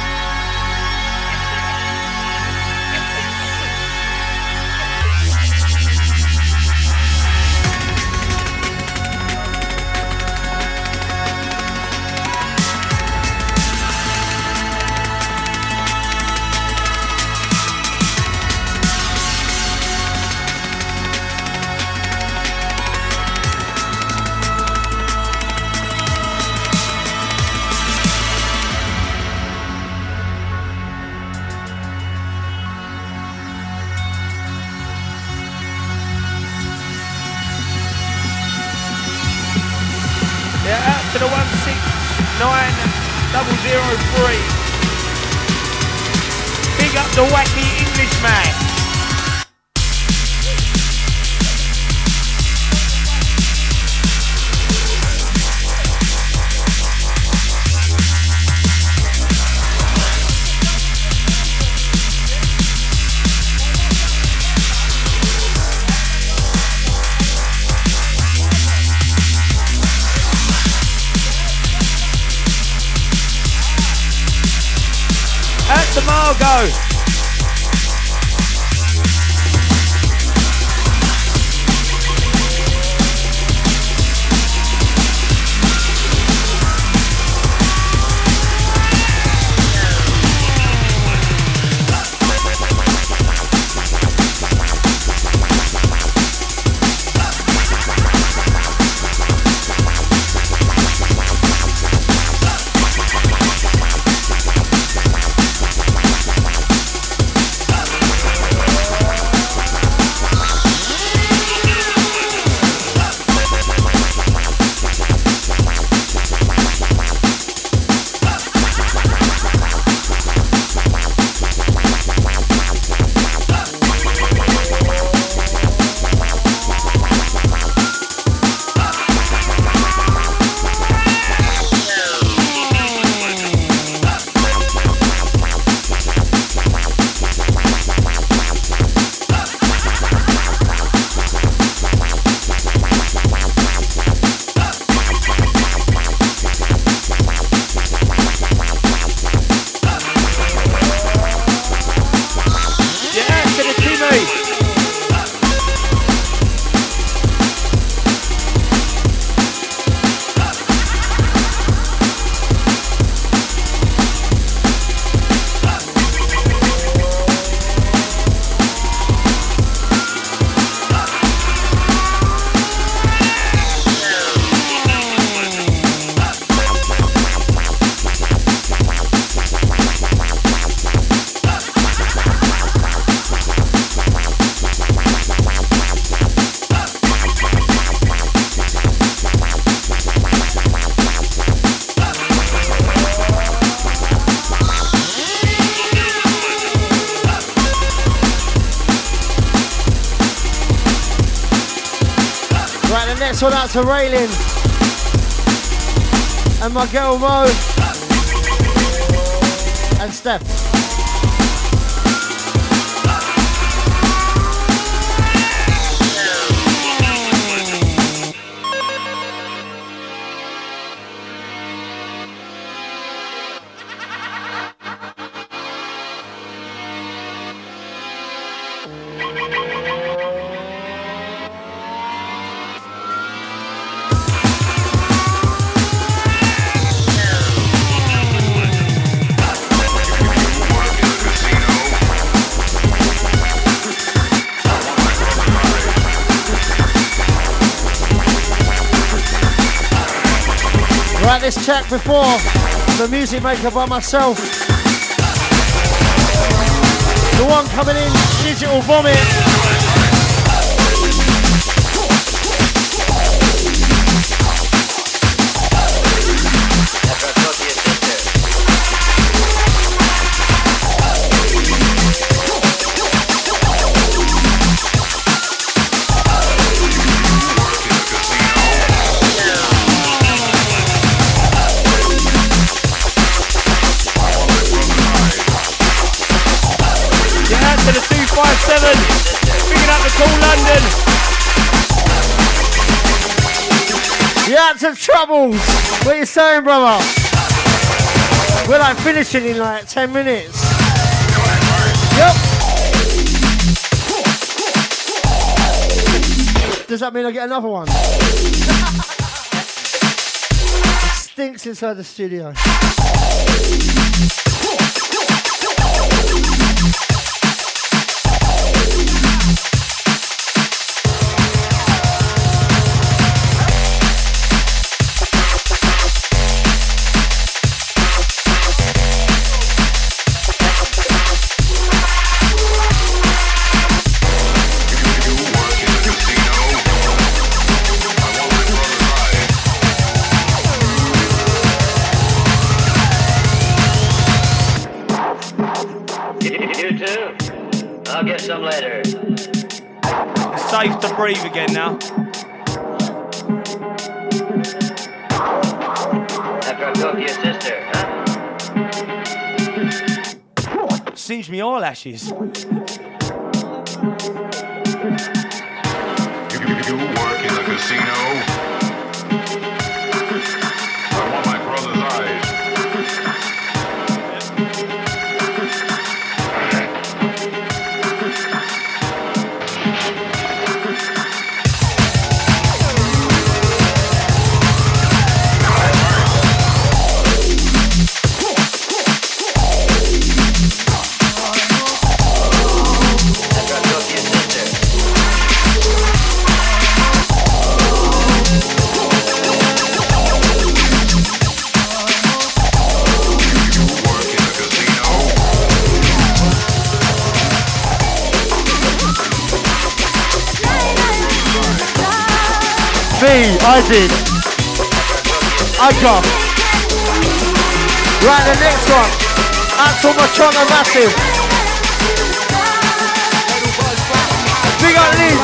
To the 169003. Big up the wacky Englishman. To Margot. the next one out to Raylin and my girl Mo and Steph. This track before, the music maker by myself. The one coming in, Digital Vomit. Picking up the Cool London. Yeah, some troubles. What are you saying, brother? We're like finishing in like 10 minutes. Yep. Does that mean I get another one? It stinks inside the studio. I'll get some later. It's safe to breathe again now. After I talk to your sister, huh? Singe me eyelashes. You work in the casino. I want my brother's eyes. I did. I got. Right, the next one. Axel Machona Massive. Big up Liz.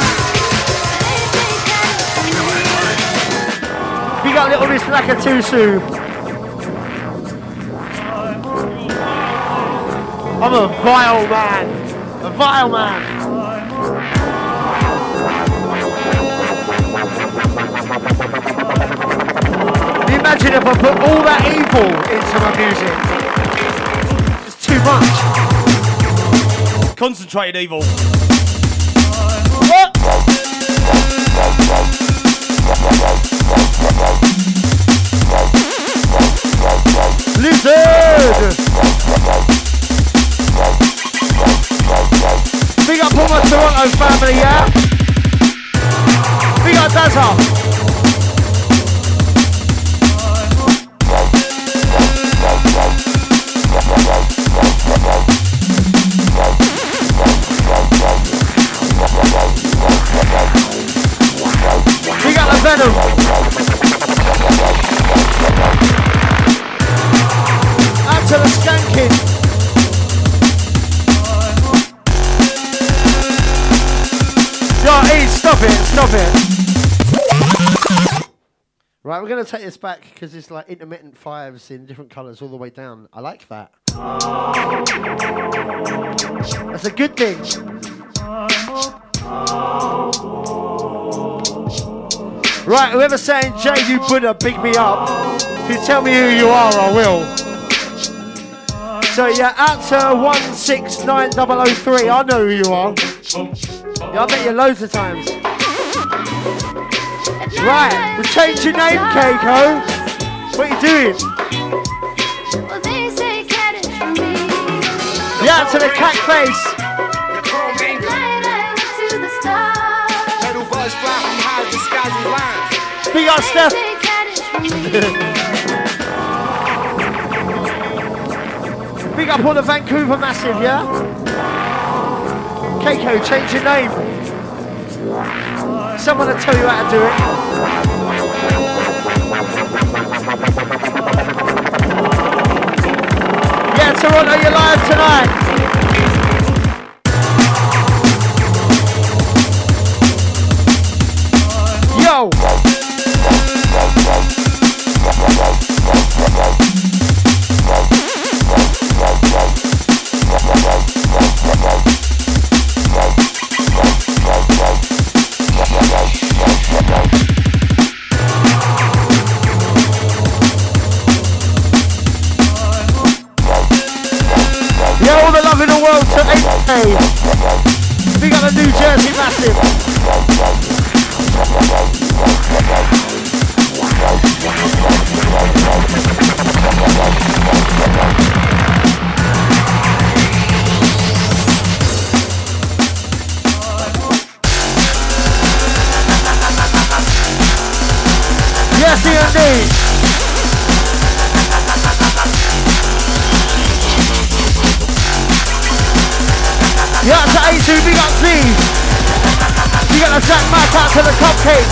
Big up Little Miss Lakatusu. I'm a vile man. A vile man. Imagine if I put all that evil into my music. It's too much. Concentrated evil. What? Lizard! Big up all my Toronto family, yeah? Big up Dazza. We got the Venom. Out to the Skanking. Yo, E, stop it, stop it. Right, we're going to take this back because it's like intermittent fives in different colours all the way down. I like that. That's a good thing. Right, whoever's saying, Jay, you Buddha, big me up. If you tell me who you are, I will. So yeah, out to 169003. I know who you are. Yeah, I met you loads of times. Right, we changed your name, Keiko. What are you doing? Yeah, to the cat face. Big up, Steph. Big up all the Vancouver Massive, yeah? Keiko, change your name. Someone will tell you how to do it. Yeah, Toronto, you're live tonight. Yo! Yeah, all the love in the world to 8K. We got a New Jersey Massive. Yes, indeed. Yeah, to A2, big up Z. You got the Jack Mac out to the cupcake.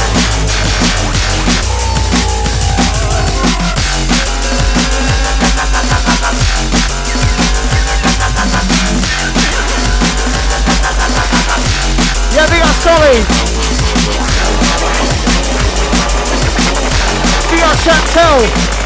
Yeah, big up Solly. Big up Chantel.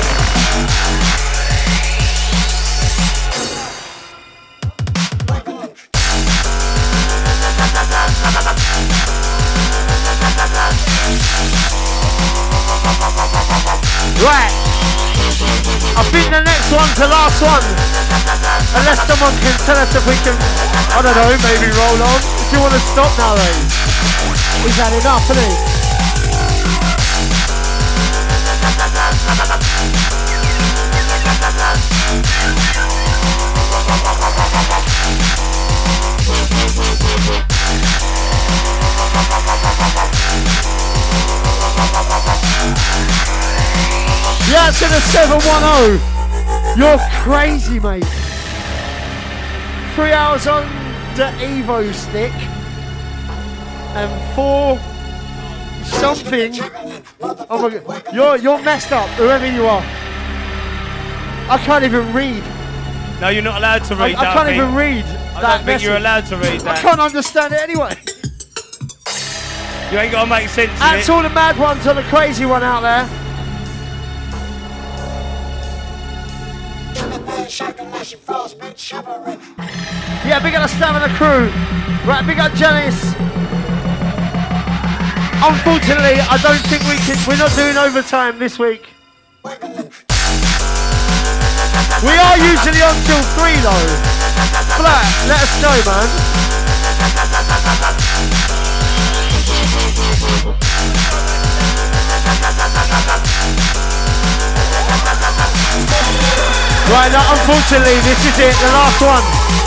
Right, I think the next one's the last one. Unless someone can tell us if we can, I don't know, maybe roll on. If you want to stop now, though. He's had enough, hasn't he? Yeah, to the 710. You're crazy, mate. 3 hours on the Evo stick and 4 something. Oh my god, you're messed up, whoever you are. I can't even read. No, you're not allowed to read that. I can't even read. I don't think you're allowed to read that. I can't understand it anyway. You ain't got to make sense of it. That's all the mad ones or the crazy one out there. Yeah, big up the Stamina crew. Right, big up Janice. Unfortunately, I don't think we're not doing overtime this week. We are usually on till 3 though. Flat, let us know, man. Right, now unfortunately this is it, the last one.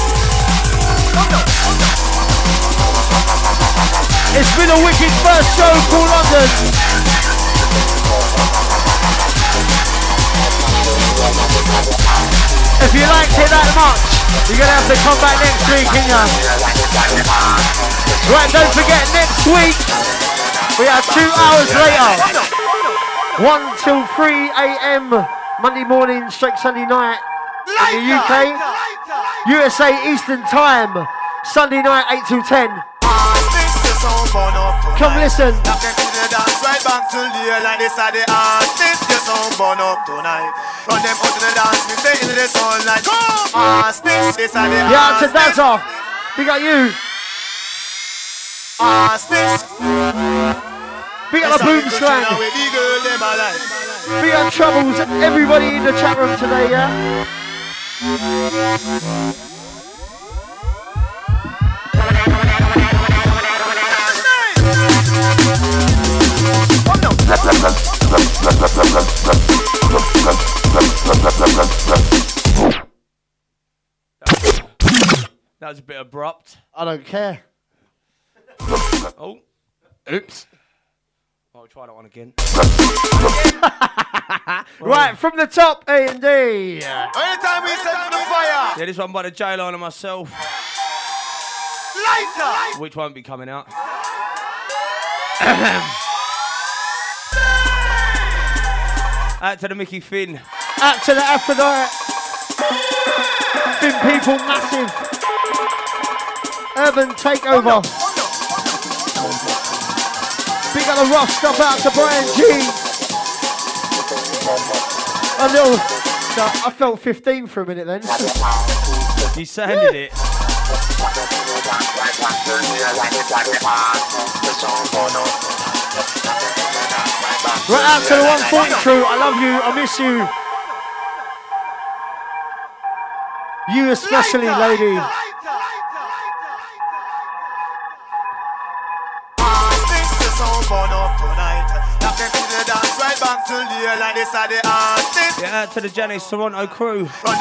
It's been a wicked first show for London. If you liked it that much, you're going to have to come back next week, ain't ya? Right, don't forget, next week, we are 2 hours later. 1 till 3 a.m. Monday morning, straight Sunday night in the UK. USA Eastern Time, Sunday night, 8 till 10. Come listen. Dance right back to the like this are the artists. Your song burn up tonight. Run them out to the dance, we stay in the sunlight. Artists, this are the artists. Yeah, to Dazza. We got you. Artists. We got the boom slang. We got Troubles. Everybody in the chat room today, yeah? That was a bit abrupt. I don't care. Oh. Oops. I'll try that one again. Right, from the top, A&D. Anytime we set the fire. Yeah, this one by the J-Line and myself. Lighter. Which won't be coming out. Out to the Mickey Finn. Out to the Aphrodite. Finn people, massive. Urban takeover. Big up the rough stuff out to Brian G. A little. I felt 15 for a minute then. You sounded it. Right out to the 140 crew. I love you. I miss you. You especially, lady. Yeah, out to the Janice Toronto crew. Right,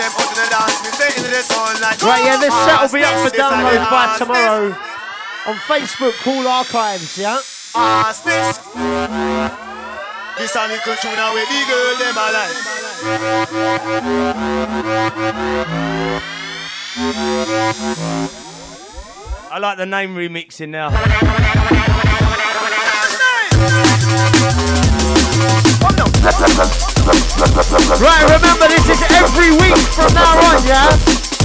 yeah, this set will be up for download by tomorrow on Facebook, Cool Archives, yeah? This a little tune away the girl them alive. I like the name remixing now. Right, remember this is every week from now on, yeah?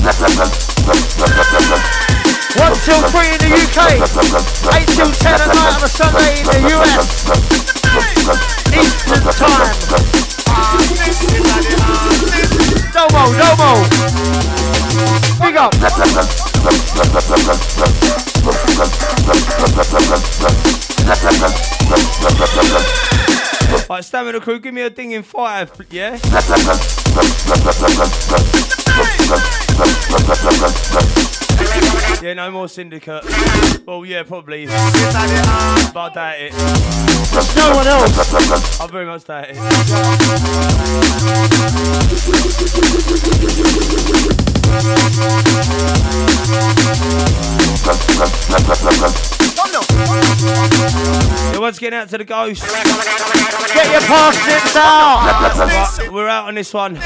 1 till 3 in the UK, 8 till 10 at night on a Sunday in the US. Eastern time. Domo. Big up. Right, Stamina crew, give me a ding in 5, yeah? Yeah, no more Syndicate. Well, yeah, probably. But I doubt it. No one else. I very much doubt it. Yeah, once again out to the Ghost. Get your parsnips out. Right, we're out on this one.